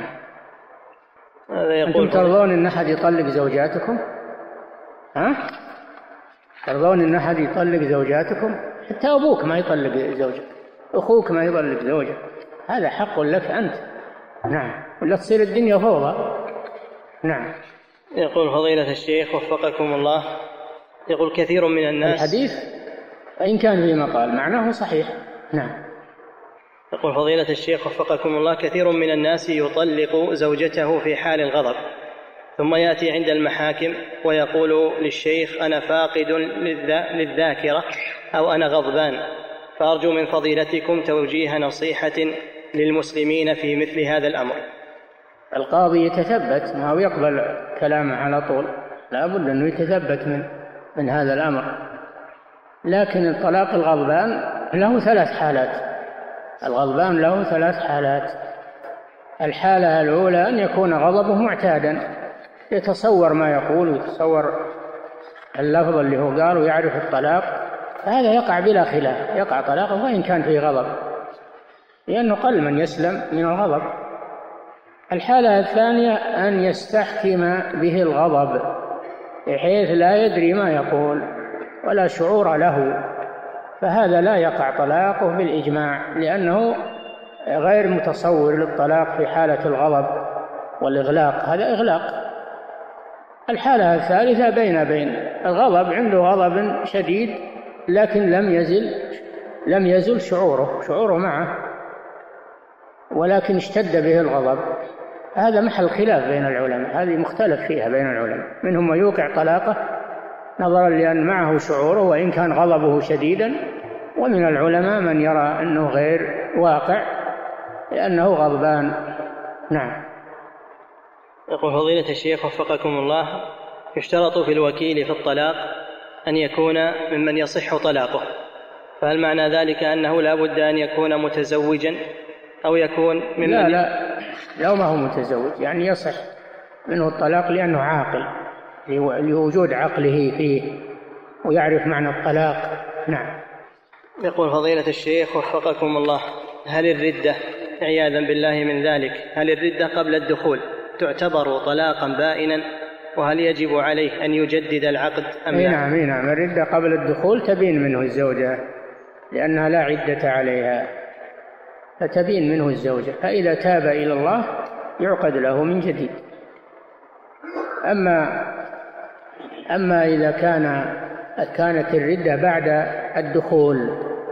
أنتم ترضون أن أحد يطلق زوجاتكم؟ ها؟ ترضون أن أحد يطلق زوجاتكم؟ حتى أبوك ما يطلق زوجك، أخوك ما يطلق زوجك، هذا حق لك أنت. نعم. ولا تصير الدنيا فوضى. نعم. يقول فضيلة الشيخ وفقكم الله: يقول كثير من الناس، الحديث فإن كان في مقال معناه صحيح. نعم. يقول فضيلة الشيخ وفقكم الله: كثير من الناس يطلق زوجته في حال الغضب، ثم يأتي عند المحاكم ويقول للشيخ: أنا فاقد للذاكرة أو أنا غضبان، فأرجو من فضيلتكم توجيه نصيحة للمسلمين في مثل هذا الأمر. القاضي يتثبت، ما هو يقبل كلامه على طول، لا بد أنه يتثبت من من هذا الأمر. لكن الطلاق الغضبان له ثلاث حالات، الغضبان له ثلاث حالات. الحالة الأولى أن يكون غضبه معتادا، يتصور ما يقول ويتصور اللفظ اللي هو قال ويعرف الطلاق، فهذا يقع بلا خلاف، يقع طلاقه وإن كان فيه غضب، لأنه قل من يسلم من الغضب. الحالة الثانية أن يستحكم به الغضب بحيث لا يدري ما يقول ولا شعور له، فهذا لا يقع طلاقه بالإجماع، لأنه غير متصور للطلاق في حالة الغضب والإغلاق، هذا إغلاق. الحالة الثالثة بين بين الغضب، عنده غضب شديد لكن لم يزل لم يزل شعوره شعوره معه، ولكن اشتد به الغضب، هذا محل خلاف بين العلماء، هذه مختلف فيها بين العلماء، منهم من يوقع طلاقه نظرا لأن معه شعوره وإن كان غضبه شديدا، ومن العلماء من يرى أنه غير واقع لأنه غضبان. نعم. يقول فضيلة الشيخ وفقكم الله: يشترط في الوكيل في الطلاق أن يكون ممن يصح طلاقه، فهل معنى ذلك أنه لا بد أن يكون متزوجا أو يكون ممن؟ لا لا لو ما هو متزوج يعني يصح منه الطلاق لأنه عاقل، لوجود عقله فيه ويعرف معنى الطلاق. نعم. يقول فضيلة الشيخ وفقكم الله: هل الردة عياذا بالله من ذلك هل الردة قبل الدخول تعتبر طلاقا بائنا، وهل يجب عليه أن يجدد العقد أم لا؟ نعم نعم الردة قبل الدخول تبين منه الزوجة لأنها لا عدة عليها، فتبين منه الزوجة، فإذا تاب إلى الله يعقد له من جديد. أما أما إذا كان كانت الردة بعد الدخول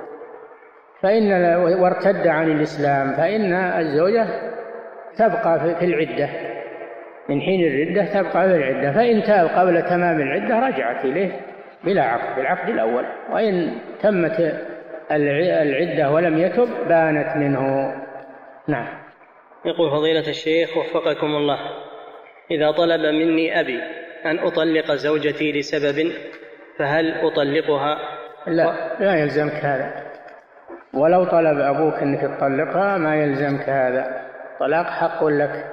فإن وارتد عن الإسلام فإن الزوجة تبقى في العدة من حين الردة، تبقى في العدة، فإن تاب قبل تمام العدة رجعت إليه بلا عقد بالعقد الأول، وإن تمت العدة ولم يتب بانت منه. نعم. يقول فضيلة الشيخ وفقكم الله: إذا طلب مني أبي أن أطلق زوجتي لسبب فهل أطلقها؟ لا لا يلزمك هذا، ولو طلب أبوك أنك تطلقها ما يلزمك هذا، طلاق حق لك.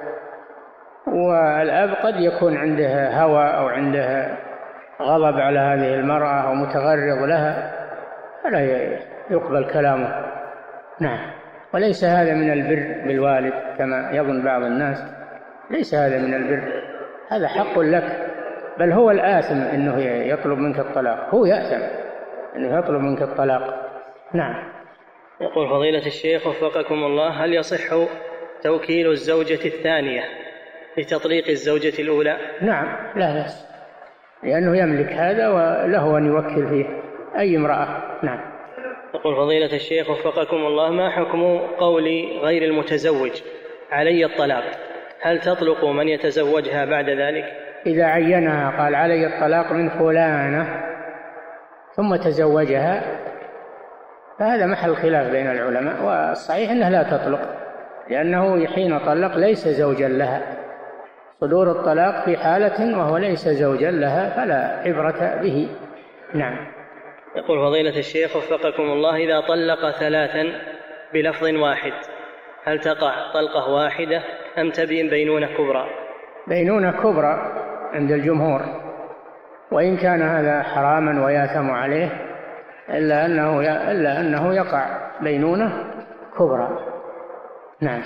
والأب قد يكون عنده هوى أو عنده غضب على هذه المرأة أو متغرض لها فلا يقبل كلامه. نعم. وليس هذا من البر بالوالد كما يظن بعض الناس، ليس هذا من البر، هذا حق لك، بل هو الآثم أنه يطلب منك الطلاق، هو يأثم أنه يطلب منك الطلاق. نعم. يقول فضيلة الشيخ وفقكم الله: هل يصح توكيل الزوجة الثانية لتطليق الزوجة الأولى؟ نعم لا بأس، لأنه يملك هذا وله أن يوكل فيه أي امرأة. نعم. يقول فضيلة الشيخ وفقكم الله: ما حكم قول غير المتزوج علي الطلاق؟ هل تطلق من يتزوجها بعد ذلك؟ إذا عينها قال علي الطلاق من فلانة ثم تزوجها فهذا محل خلاف بين العلماء، والصحيح أنها لا تطلق، لأنه حين طلق ليس زوجا لها، صدور الطلاق في حالة وهو ليس زوجا لها فلا عبرة به. نعم. يقول فضيلة الشيخ وفقكم الله: إذا طلق ثلاثا بلفظ واحد هل تقع طلقة واحدة أم تبين بينونة كبرى؟ بينونة كبرى عند الجمهور، وإن كان هذا حراما وياثم عليه إلا أنه إلا أنه يقع بينونة كبرى. نعم.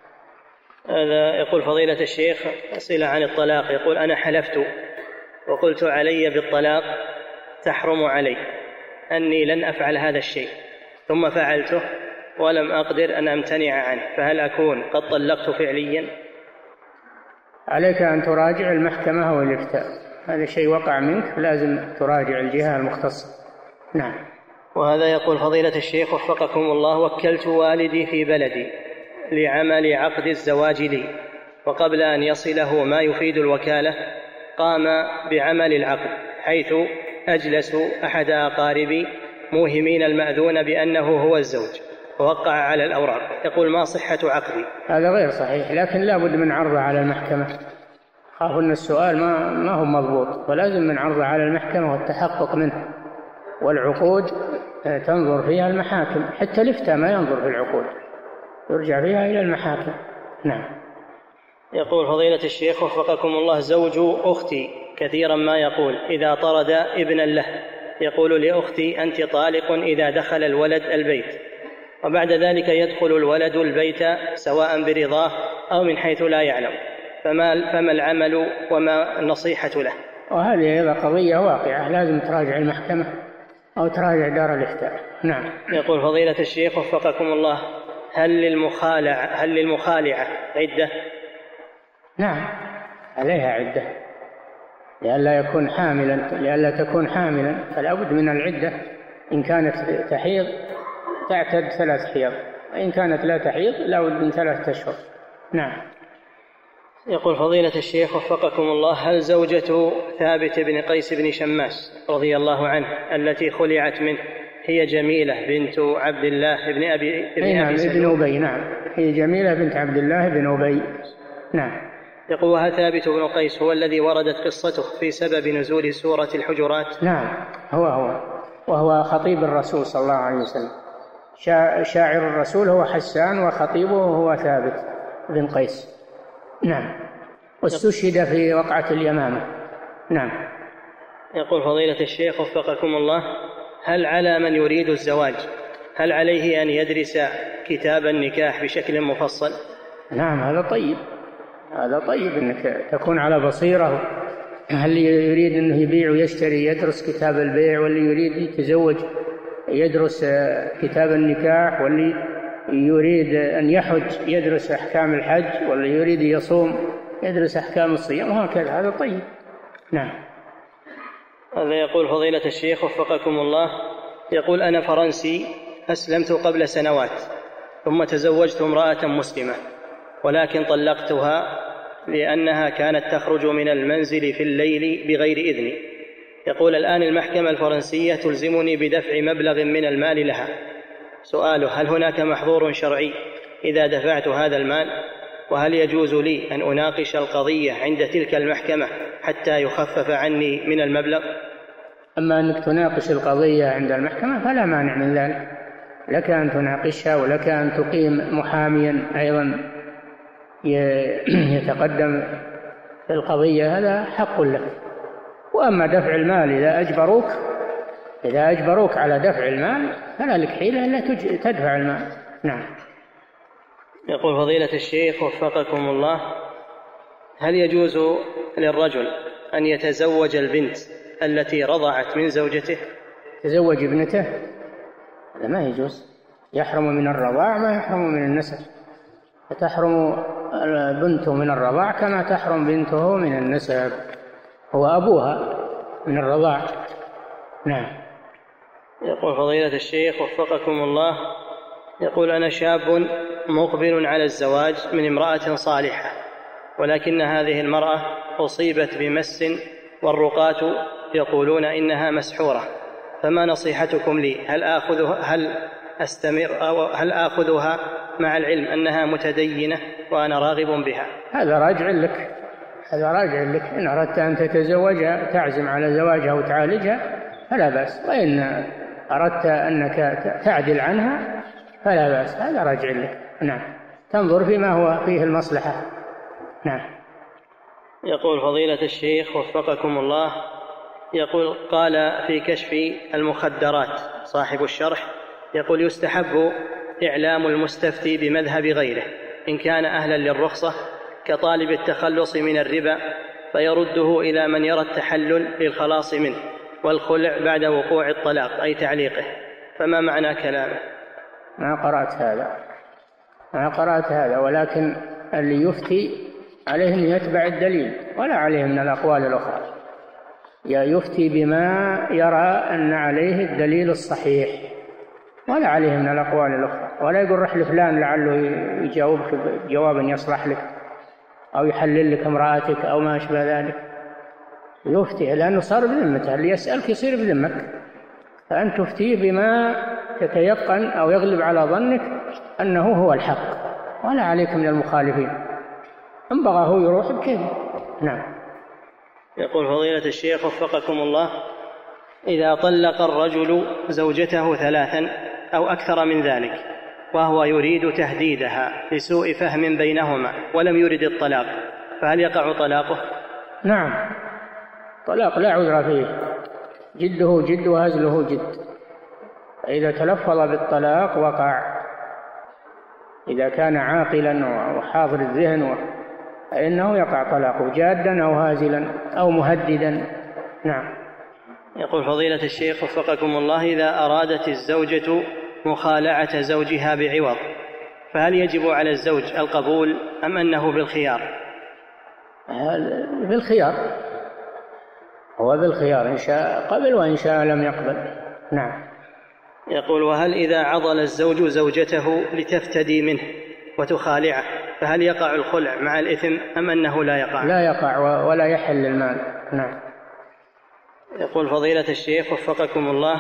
هذا يقول فضيلة الشيخ أسئلة عن الطلاق. يقول: أنا حلفت وقلت علي بالطلاق تحرم علي أني لن أفعل هذا الشيء، ثم فعلته ولم أقدر أن أمتنع عنه، فهل أكون قد طلقت فعليا؟ عليك أن تراجع المحكمة أو الإفتاء، هذا شيء وقع منك لازم تراجع الجهة المختصة. نعم. وهذا يقول فضيلة الشيخ وفقكم الله: وكلت والدي في بلدي لعمل عقد الزواج لي، وقبل أن يصله ما يفيد الوكالة قام بعمل العقد، حيث أجلس أحد أقاربي موهمين المأذون بأنه هو الزوج، ووقع على الأوراق. يقول: ما صحة عقدي؟ هذا غير صحيح، لكن لا بد من عرضه على المحكمة، خاف أن السؤال ما, ما هو مضبوط، ولازم من عرضه على المحكمة والتحقق منه، والعقود تنظر فيها المحاكم، حتى الإفتاء ما ينظر في العقود، يرجع فيها إلى المحاكم. نعم. يقول فضيلة الشيخ وفقكم الله: زوج أختي كثيرا ما يقول إذا طرد ابنا له يقول لأختي أنت طالق إذا دخل الولد البيت، وبعد ذلك يدخل الولد البيت سواء برضاه أو من حيث لا يعلم، فما, فما العمل وما النصيحة له؟ وهذه أيضا قضية واقعة لازم تراجع المحكمة أو تراجع دار الإفتاء. نعم. يقول فضيلة الشيخ وفقكم الله: هل للمخالعة هل للمخالعة عدة؟ نعم عليها عدة، لئلا يكون حاملا لئلا تكون حاملا فلا بد من العدة، إن كانت تحيض تعتد ثلاث حيض، وإن كانت لا تحيض لا بد من ثلاثة أشهر. نعم. يقول فضيلة الشيخ وفقكم الله، هل زوجة ثابت بن قيس بن شماس رضي الله عنه التي خلعت منه هي جميلة بنت عبد الله بن أبي بن نعم أبي ابن أبي. نعم هي جميلة بنت عبد الله بن أبي. نعم. يقول وهل ثابت بن قيس هو الذي وردت قصته في سبب نزول سورة الحجرات؟ نعم هو هو وهو خطيب الرسول صلى الله عليه وسلم. شاعر الرسول هو حسان وخطيبه هو ثابت بن قيس. نعم. واستشهد في وقعة اليمامة. نعم. يقول فضيلة الشيخ وفقكم الله، هل على من يريد الزواج هل عليه أن يدرس كتاب النكاح بشكل مفصل؟ نعم هذا طيب، هذا طيب أنك تكون على بصيرة. هل يريد أنه يبيع ويشتري يدرس كتاب البيع، واللي يريد يتزوج يدرس كتاب النكاح، واللي يريد أن يحج يدرس أحكام الحج، واللي يريد يصوم يدرس أحكام الصيام، وهكذا. هذا طيب. نعم. هذا يقول فضيلة الشيخ وفقكم الله، يقول أنا فرنسي أسلمت قبل سنوات ثم تزوجت امرأة مسلمة، ولكن طلقتها لأنها كانت تخرج من المنزل في الليل بغير إذني. يقول الآن المحكمة الفرنسية تلزمني بدفع مبلغ من المال لها. سؤاله هل هناك محظور شرعي إذا دفعت هذا المال؟ وهل يجوز لي أن أناقش القضية عند تلك المحكمة حتى يخفف عني من المبلغ؟ أما أنك تناقش القضية عند المحكمة فلا مانع من ذلك، لك أن تناقشها، ولك أن تقيم محاميا أيضا يتقدم في القضية، هذا حق لك. وأما دفع المال إذا أجبروك إذا أجبروك على دفع المال فلا لك حيلة إلا تدفع المال. نعم. يقول فضيلة الشيخ وفقكم الله، هل يجوز للرجل أن يتزوج البنت التي رضعت من زوجته؟ تزوج ابنته؟ هذا ما يجوز، يحرم من الرضاع ما يحرم من النسب، فتحرم بنته من الرضاع كما تحرم بنته من النسب، هو أبوها من الرضاع. نعم. يقول فضيلة الشيخ وفقكم الله، يقول أنا شاب مقبل على الزواج من امرأة صالحة، ولكن هذه المرأة أصيبت بمس والرقاة يقولون إنها مسحورة، فما نصيحتكم لي؟ هل آخذها هل أستمر أو هل آخذها مع العلم أنها متدينة وأنا راغب بها؟ هذا راجع لك هذا راجع لك إن أردت أن تتزوجها تعزم على زواجها وتعالجها فلا بأس، وإن أردت أنك تعدل عنها فلا بأس، هذا راجع لك. نعم. تنظر فيما هو فيه المصلحة. نعم. يقول فضيلة الشيخ وفقكم الله، يقول قال في كشف المخدرات صاحب الشرح، يقول يستحب إعلام المستفتي بمذهب غيره إن كان أهلا للرخصة كطالب التخلص من الربا، فيرده إلى من يرى التحلل للخلاص منه والخلع بعد وقوع الطلاق، أي تعليقه. فما معنى كلامه؟ ما قرأت هذا ما قرأت هذا ولكن اللي يفتي عليه أن يتبع الدليل ولا عليه من الأقوال الأخرى، يفتي بما يرى أن عليه الدليل الصحيح ولا عليه من الأقوال الأخرى، ولا يقول رح لفلان لعله يجاوبك جوابا يصلح لك أو يحلل لك امرأتك أو ما أشبه ذلك. يفتي لأنه صار بذمته، اللي يسألك يصير بذمك، فأنت تفتيه بما تتيقن أو يغلب على ظنك أنه هو الحق، ولا عليك من المخالفين، إن بغى هو يروح بكيف. نعم. يقول فضيلة الشيخ وفقكم الله، إذا طلق الرجل زوجته ثلاثا أو أكثر من ذلك وهو يريد تهديدها لسوء فهم بينهما ولم يرد الطلاق، فهل يقع طلاقه؟ نعم، طلاق لا عذر فيه، جده جد وهزله جد. إذا تلفظ بالطلاق وقع، إذا كان عاقلا وحاضر الذهن فإنه يقع طلاقه جادا أو هازلا أو مهددا. نعم. يقول فضيلة الشيخ وفقكم الله، إذا أرادت الزوجة مخالعة زوجها بعوض فهل يجب على الزوج القبول أم أنه بالخيار؟ بالخيار، هو بالخيار، إن شاء قبل وإن شاء لم يقبل. نعم. يقول وهل إذا عضل الزوج زوجته لتفتدي منه وتخالعه فهل يقع الخلع مع الإثم أم أنه لا يقع؟ لا يقع ولا يحل المال. نعم. يقول فضيلة الشيخ وفقكم الله،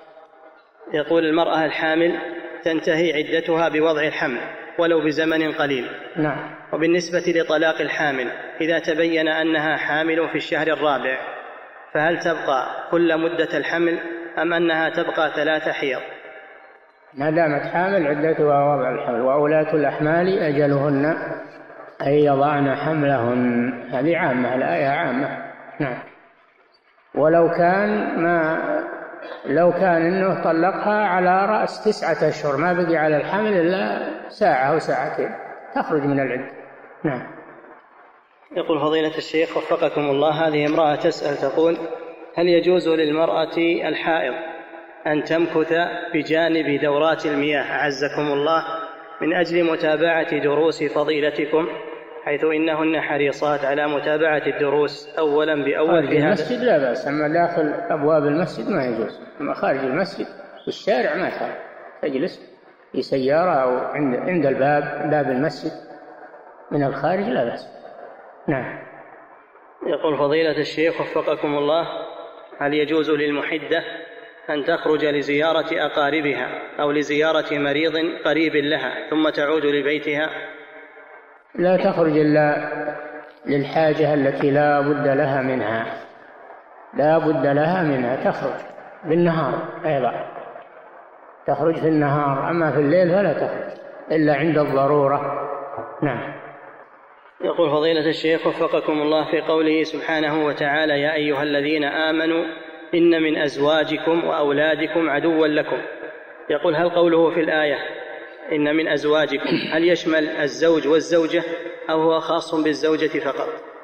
يقول المرأة الحامل تنتهي عدتها بوضع الحمل ولو بزمن قليل. نعم. وبالنسبة لطلاق الحامل إذا تبين أنها حامل في الشهر الرابع فهل تبقى كل مدة الحمل أم أنها تبقى ثلاث حيض؟ ما دامت حامل عدتها وضع الحمل، وأولاة الأحمال أجلهن أن يضعن حملهن. هذه عامة، الآية عامة. نعم. ولو كان ما لو كان إنه طلقها على رأس تسعة أشهر ما بقي على الحمل إلا ساعة أو ساعتين تخرج من العدة. نعم. يقول فضيلة الشيخ وفقكم الله، هذه امرأة تسأل تقول: هل يجوز للمرأة الحائض أن تمكث بجانب دورات المياه أعزكم الله من أجل متابعة دروس فضيلتكم، حيث إنهن حريصات على متابعة الدروس أولا بأول في المسجد لا بأس، أما داخل أبواب المسجد ما يجوز، أما خارج المسجد في الشارع ما يخالف، تجلس في سيارة أو عند عند الباب باب المسجد من الخارج لا بأس. نعم. يقول فضيلة الشيخ وفقكم الله، هل يجوز للمحدة أن تخرج لزيارة أقاربها أو لزيارة مريض قريب لها ثم تعود لبيتها؟ لا تخرج إلا للحاجة التي لا بد لها منها، لا بد لها منها تخرج بالنهار أيضا، تخرج في النهار، أما في الليل فلا تخرج إلا عند الضرورة. نعم. يقول فضيلة الشيخ وفقكم الله في قوله سبحانه وتعالى: يا أيها الذين آمنوا إن من أزواجكم وأولادكم عدوا لكم، يقول هل قوله في الآية إن من أزواجكم هل يشمل الزوج والزوجة أو هو خاص بالزوجة فقط؟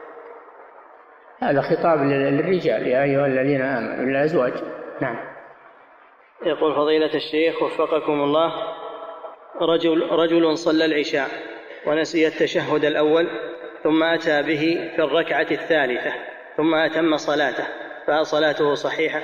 هذا خطاب للرجال، يا أيها الذين آمنوا الأزواج. نعم. يقول فضيلة الشيخ وفقكم الله، رجل, رجل صلى العشاء ونسي التشهد الأول ثم أتى به في الركعة الثالثة ثم أتم صلاته، فهل صلاته صحيحة؟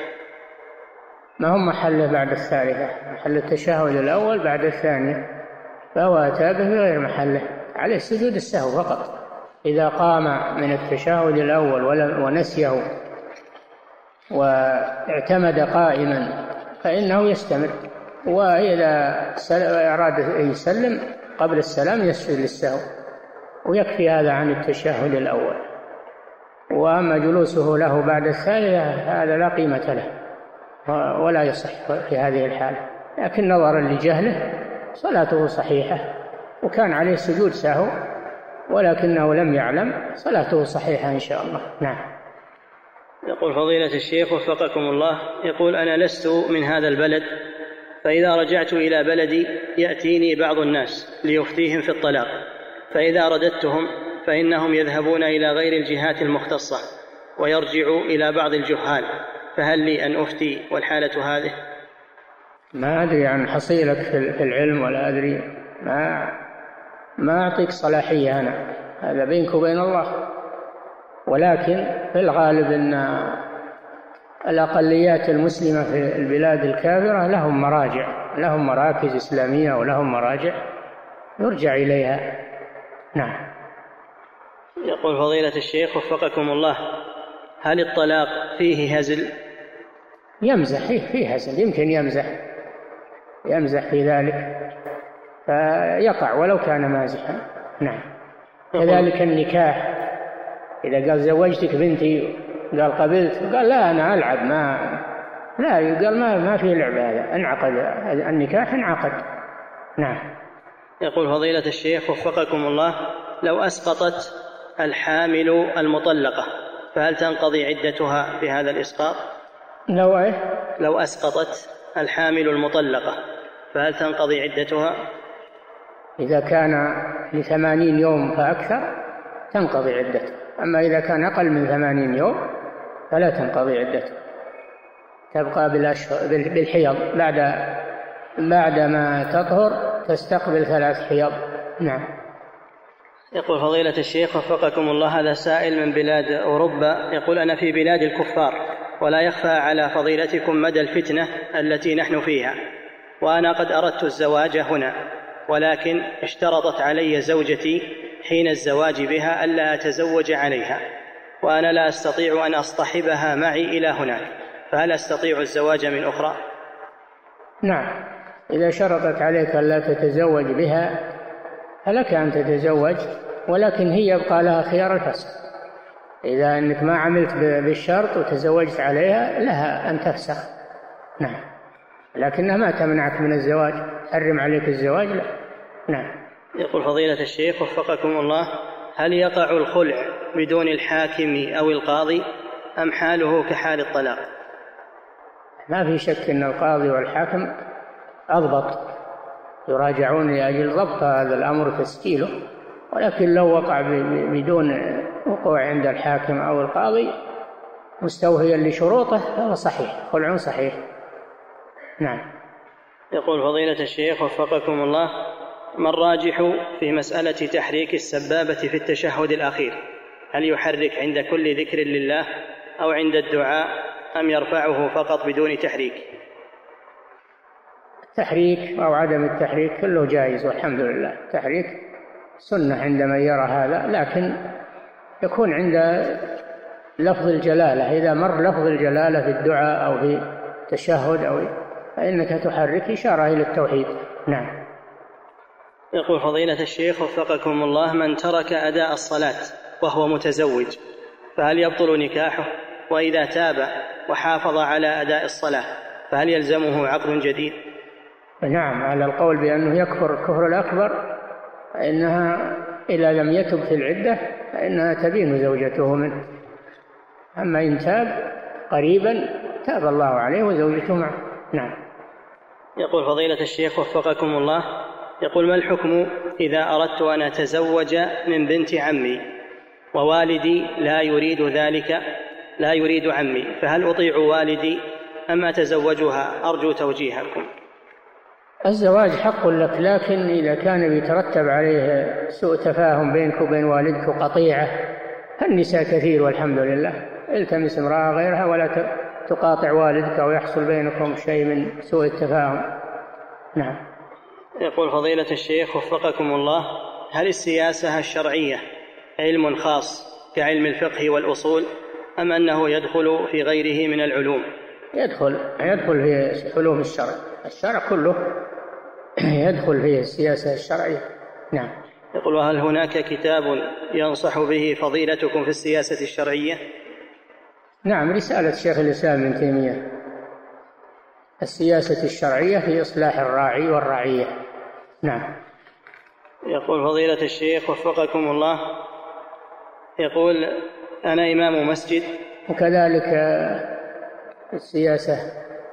ما هم محله بعد الثالثة، محل التشهد الأول بعد الثانية، فهو أتى به غير محله، عليه سجود السهو فقط. إذا قام من التشهد الأول ونسيه واعتمد قائما فإنه يستمر، وإذا أراد يسلم قبل السلام يسجد للسهو، ويكفي هذا عن التشهد الأول. وأما جلوسه له بعد الثالثة هذا لا قيمة له ولا يصح في هذه الحالة، لكن نظرا لجهله صلاته صحيحة، وكان عليه سجود سهو ولكنه لم يعلم، صلاته صحيحة إن شاء الله. نعم. يقول فضيلة الشيخ وفقكم الله، يقول أنا لست من هذا البلد، فإذا رجعت إلى بلدي يأتيني بعض الناس ليفتيهم في الطلاق، فإذا رددتهم فإنهم يذهبون إلى غير الجهات المختصة ويرجعوا إلى بعض الجهال، فهل لي أن أفتي والحالة هذه؟ ما أدري عن حصيلك في العلم ولا أدري، ما ما أعطيك صلاحية أنا، هذا بينك وبين الله. ولكن في الغالب أن الأقليات المسلمة في البلاد الكافرة لهم مراجع، لهم مراكز إسلامية ولهم مراجع يرجع إليها. نعم. يقول فضيلة الشيخ وفقكم الله، هل الطلاق فيه هزل؟ يمزح فيه, فيه هزل، يمكن يمزح يمزح في ذلك فيقع ولو كان مازحا. نعم. كذلك النكاح، إذا قال زوجتك بنتي قال قبلت، قال لا أنا ألعب، ما لا يقال ما ما في لعبة، هذا انعقد النكاح انعقد. نعم. يقول فضيلة الشيخ وفقكم الله، لو أسقطت الحامل المطلقة فهل تنقضي عدتها بهذا الإسقاط؟ لو إيه؟ لو أسقطت الحامل المطلقة فهل تنقضي عدتها؟ إذا كان لثمانين يوم فأكثر تنقضي عدته، أما إذا كان أقل من ثمانين يوم فلا تنقضي عدته، تبقى بالأشهر بالحيض، بعد بعد ما تطهر تستقبل ثلاث حيض. نعم. يقول فضيلة الشيخ وفقكم الله، هذا سائل من بلاد أوروبا، يقول أنا في بلاد الكفار ولا يخفى على فضيلتكم مدى الفتنة التي نحن فيها، وأنا قد أردت الزواج هنا، ولكن اشترطت علي زوجتي حين الزواج بها ألا أتزوج عليها، وأنا لا أستطيع أن أصطحبها معي إلى هناك، فهل أستطيع الزواج من أخرى؟ نعم، إذا شرطت عليك ألا تتزوج بها فلك أن تتزوج، ولكن هي يبقى لها خيار الفسخ. إذا أنك ما عملت بالشرط وتزوجت عليها لها أن تفسخ. نعم، لكنها ما تمنعك من الزواج، حرم عليك الزواج لا. نعم. يقول فضيلة الشيخ وفقكم الله: هل يقع الخلع بدون الحاكم أو القاضي أم حاله كحال الطلاق؟ ما في شك أن القاضي والحاكم أضبط، يراجعون لأجل ضبط هذا الأمر وتسجيله، ولكن لو وقع بدون وقوع عند الحاكم أو القاضي مستوفيا لشروطه فهو صحيح، خلع صحيح. نعم. يقول فضيلة الشيخ وفقكم الله: ما الراجح في مسألة تحريك السبابة في التشهد الأخير؟ هل يحرك عند كل ذكر لله أو عند الدعاء أم يرفعه فقط بدون تحريك؟ التحريك أو عدم التحريك كله جائز والحمد لله. التحريك سنة عند من يرى هذا، لكن يكون عند لفظ الجلالة. إذا مر لفظ الجلالة في الدعاء أو في التشهد أو فإنك تحرك إشارة إلى التوحيد. نعم. يقول فضيلة الشيخ وفقكم الله: من ترك أداء الصلاة وهو متزوج فهل يبطل نكاحه؟ وإذا تاب وحافظ على أداء الصلاة فهل يلزمه عقد جديد؟ نعم، على القول بأنه يكفر الكفر الأكبر، فإنها إذا لم يتب في العدة فإنها تبين زوجته منه. أما إن تاب قريبا تاب الله عليه وزوجته معه. نعم. يقول فضيلة الشيخ وفقكم الله: يقول: ما الحكم إذا أردت أن أتزوج من بنت عمي ووالدي لا يريد ذلك، لا يريد عمي، فهل أطيع والدي أم أتزوجها؟ أرجو توجيهكم. الزواج حق لك، لكن إذا كان يترتب عليه سوء تفاهم بينك وبين والدك وقطيعة، النساء كثير والحمد لله، التمس امرأة غيرها ولا تقاطع والدك أو يحصل بينكم شيء من سوء التفاهم. نعم. يقول فضيلة الشيخ وفقكم الله: هل السياسة الشرعية علم خاص كعلم الفقه والأصول أم أنه يدخل في غيره من العلوم؟ يدخل يدخل في علوم الشرع، الشرع كله يدخل فيه السياسة الشرعية. نعم. يقول: وهل هناك كتاب ينصح به فضيلتكم في السياسة الشرعية؟ نعم، رسالة شيخ الإسلام ابن تيمية، السياسة الشرعية في إصلاح الراعي والرعية. نعم. يقول فضيلة الشيخ وفقكم الله: يقول: أنا إمام مسجد. وكذلك السياسة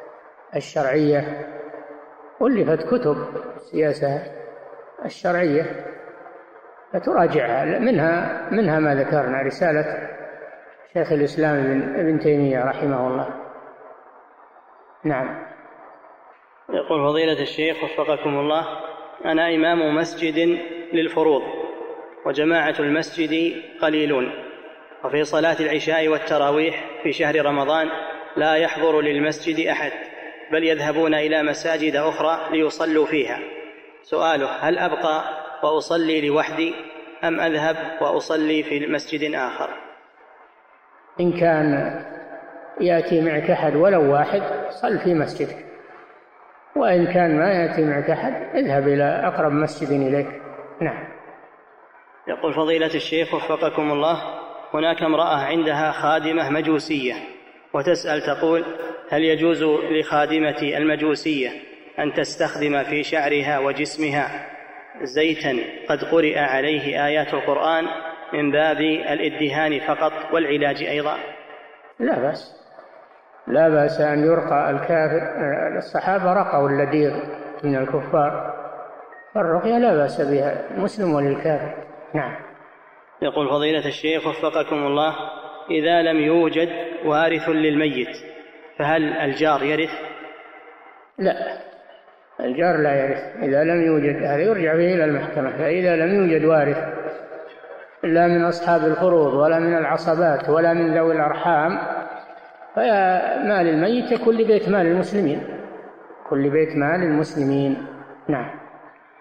الشرعية ألفت كتب السياسة الشرعية فتراجعها، منها منها ما ذكرنا، رسالة شيخ الإسلام ابن تيمية رحمه الله. نعم. يقول فضيلة الشيخ وفقكم الله: أنا إمام مسجد للفروض وجماعة المسجد قليلون، وفي صلاة العشاء والتراويح في شهر رمضان لا يحضر للمسجد أحد، بل يذهبون إلى مساجد أخرى ليصلوا فيها. سؤاله: هل أبقى وأصلي لوحدي أم أذهب وأصلي في مسجد آخر؟ إن كان يأتي معك أحد ولو واحد صل في مسجدك، وإن كان ما يأتي معك أحد اذهب إلى أقرب مسجد إليك. نعم. يقول فضيلة الشيخ وفقكم الله: هناك امرأة عندها خادمة مجوسية وتسأل تقول: هل يجوز لخادمتي المجوسية أن تستخدم في شعرها وجسمها زيتا قد قرئ عليه آيات القرآن من باب الإدهان فقط والعلاج أيضا؟ لا بأس، لا بأس أن يرقى الكافر. الصحابة رقوا اللديغ من الكفار، فالرقية لا بأس بها المسلم وللكافر. نعم. يقول فضيلة الشيخ وفقكم الله: إذا لم يوجد وارث للميت فهل الجار يرث؟ لا، الجار لا يرث إذا لم يوجد، هذا يرجع به إلى المحكمة. فإذا لم يوجد وارث لا من أصحاب الفروض ولا من العصبات ولا من ذوي الأرحام، فمال الميت يكون لبيت مال المسلمين، كل بيت مال المسلمين. نعم.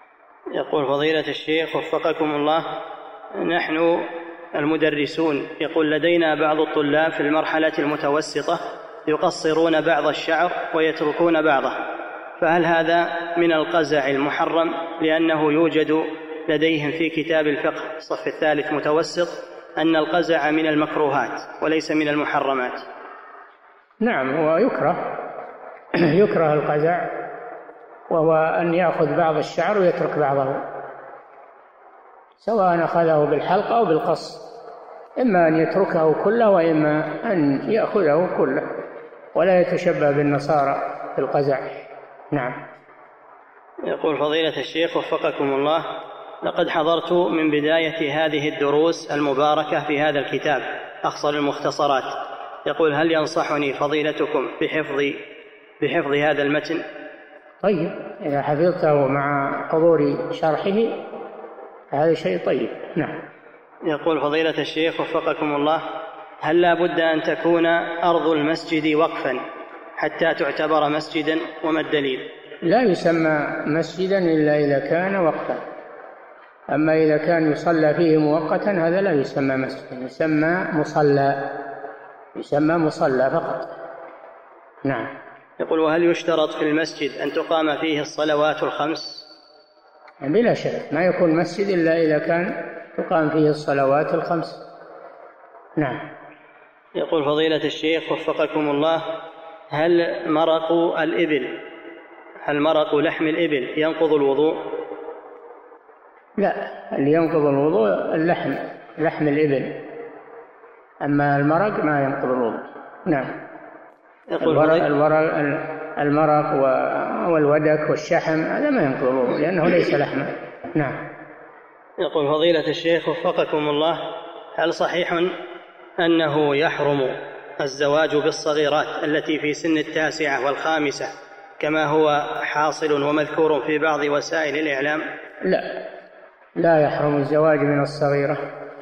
يقول فضيلة الشيخ وفقكم الله، نحن المدرسون يقول لدينا بعض الطلاب في المرحلة المتوسطة يقصرون بعض الشعر ويتركون بعضه، فهل هذا من القزع المحرم لأنه يوجد لديهم في كتاب الفقه الصف الثالث متوسط أن القزع من المكروهات وليس من المحرمات؟ نعم، هو يكره يكره القزع، وهو أن يأخذ بعض الشعر ويترك بعضه، سواء أخذه بالحلق أو بالقص، إما أن يتركه كله وإما أن يأخذه كله، ولا يتشبه بالنصارى في القزع. نعم. يقول فضيلة الشيخ وفقكم الله، لقد حضرت من بداية هذه الدروس المباركة في هذا الكتاب أخصر المختصرات، يقول هل ينصحني فضيلتكم بحفظ بحفظ هذا المتن؟ طيب، إذا حفظته مع حضور شرحه هذا شيء طيب. نعم. يقول فضيلة الشيخ وفقكم الله، هل لا بد أن تكون أرض المسجد وقفا حتى تعتبر مسجدا، وما الدليل؟ لا يسمى مسجدا إلا إذا كان وقفا، أما إذا كان يصلى فيه مؤقتا هذا لا يسمى مسجدا، يسمى مصلى، يسمى مصلى فقط. نعم. يقول وهل يشترط في المسجد أن تقام فيه الصلوات الخمس؟ بلا شك ما يكون مسجد إلا إذا كان تقام فيه الصلوات الخمس. نعم. يقول فضيلة الشيخ وفقكم الله، هل مرق الإبل هل مرق لحم الإبل ينقض الوضوء؟ لا، اللي ينقض الوضوء اللحم لحم الإبل، أما المرق ما ينقض الوضوء. نعم. الورق, الورق المرق والودك والشحم هذا ما ينقض الوضوء لأنه ليس لحما. نعم. يقول فضيلة الشيخ وفقكم الله، هل صحيح أنه يحرم الزواج بالصغيرات التي في سن التاسعة والخامسة كما هو حاصل ومذكور في بعض وسائل الإعلام؟ لا، لا يحرم الزواج من الصغيرة،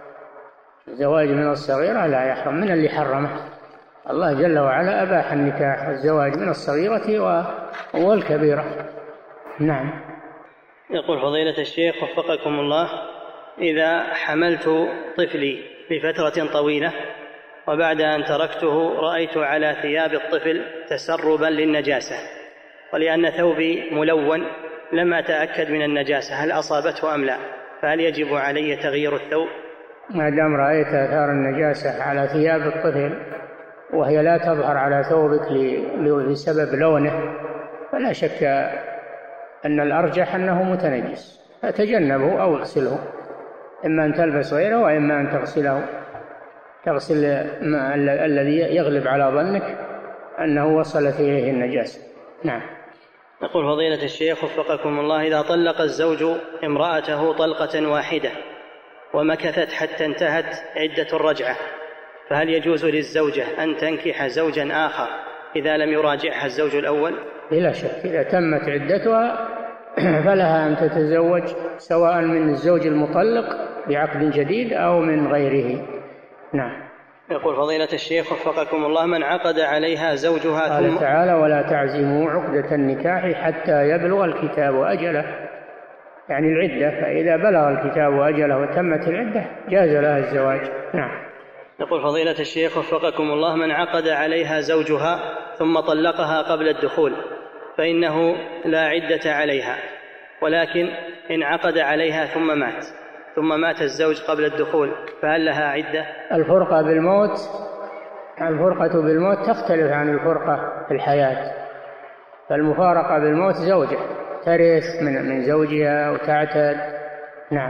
الزواج من الصغيرة لا يحرم، من اللي حرمه الله جل وعلا أباح النكاح والزواج من الصغيرة والكبيرة. نعم. يقول فضيلة الشيخ وفقكم الله، إذا حملت طفلي لفترة طويلة وبعد أن تركته رأيت على ثياب الطفل تسربا للنجاسة، ولأن ثوبي ملون لم أتأكد من النجاسة هل أصابته أم لا، فهل يجب علي تغيير الثوب؟ ما دام رأيت آثار النجاسة على ثياب الطفل وهي لا تظهر على ثوبك لسبب لونه فلا شك أن الأرجح أنه متنجس، فتجنبه أو اغسله، إما أن تلبس غيره وإما أن تغسله، تغسل الذي يغلب على ظنك أنه وصلت إليه النجاسة. نعم. يقول فضيلة الشيخ وفقكم الله، إذا طلق الزوج امرأته طلقة واحدة ومكثت حتى انتهت عدة الرجعة، فهل يجوز للزوجة أن تنكح زوجا آخر إذا لم يراجعها الزوج الأول؟ بلا شك، إذا تمت عدتها فلها أن تتزوج سواء من الزوج المطلق بعقد جديد أو من غيره. نعم. يقول فضيلة الشيخ وفقكم الله، من عقد عليها زوجها قال ثم تعالى ولا تعزموا عقدة النكاح حتى يبلغ الكتاب أجله، يعني العدة، فإذا بلغ الكتاب أجله وتمت العدة جاز لها الزواج. نعم. يقول فضيلة الشيخ وفقكم الله، من عقد عليها زوجها ثم طلقها قبل الدخول فإنه لا عدة عليها، ولكن إن عقد عليها ثم مات ثم مات الزوج قبل الدخول فهل لها عدة؟ الفرقة بالموت الفرقة بالموت تختلف عن الفرقة في الحياة، فالمفارقة بالموت زوجة ترث من من زوجها وتعتد. نعم.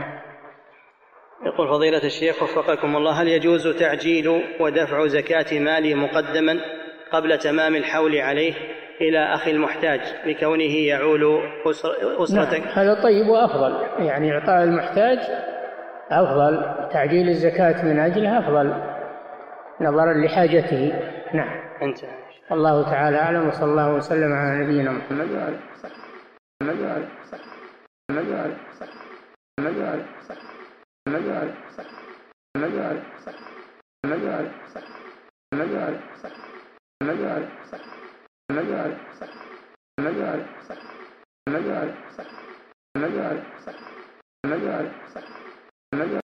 يقول فضيلة الشيخ وفقكم الله، هل يجوز تعجيل ودفع زكاة مالي مقدما قبل تمام الحول عليه إلى أخي المحتاج لكونه يعول أسرة؟ نعم. هذا طيب وأفضل، يعني إعطاء المحتاج أفضل، تعجيل الزكاة من أجله أفضل نظرا لحاجته. نعم. أنت. الله تعالى أعلم، وصلى الله وسلم على نبينا محمد وعلى محمد وعلى محمد وعلى محمد وعلى محمد وعلى محمد وعلى محمد وعلى محمد وعلى محمد وعلى محمد وعلى محمد وعلى محمد وعلى محمد وعلى محمد وعلى محمد وعلى محمد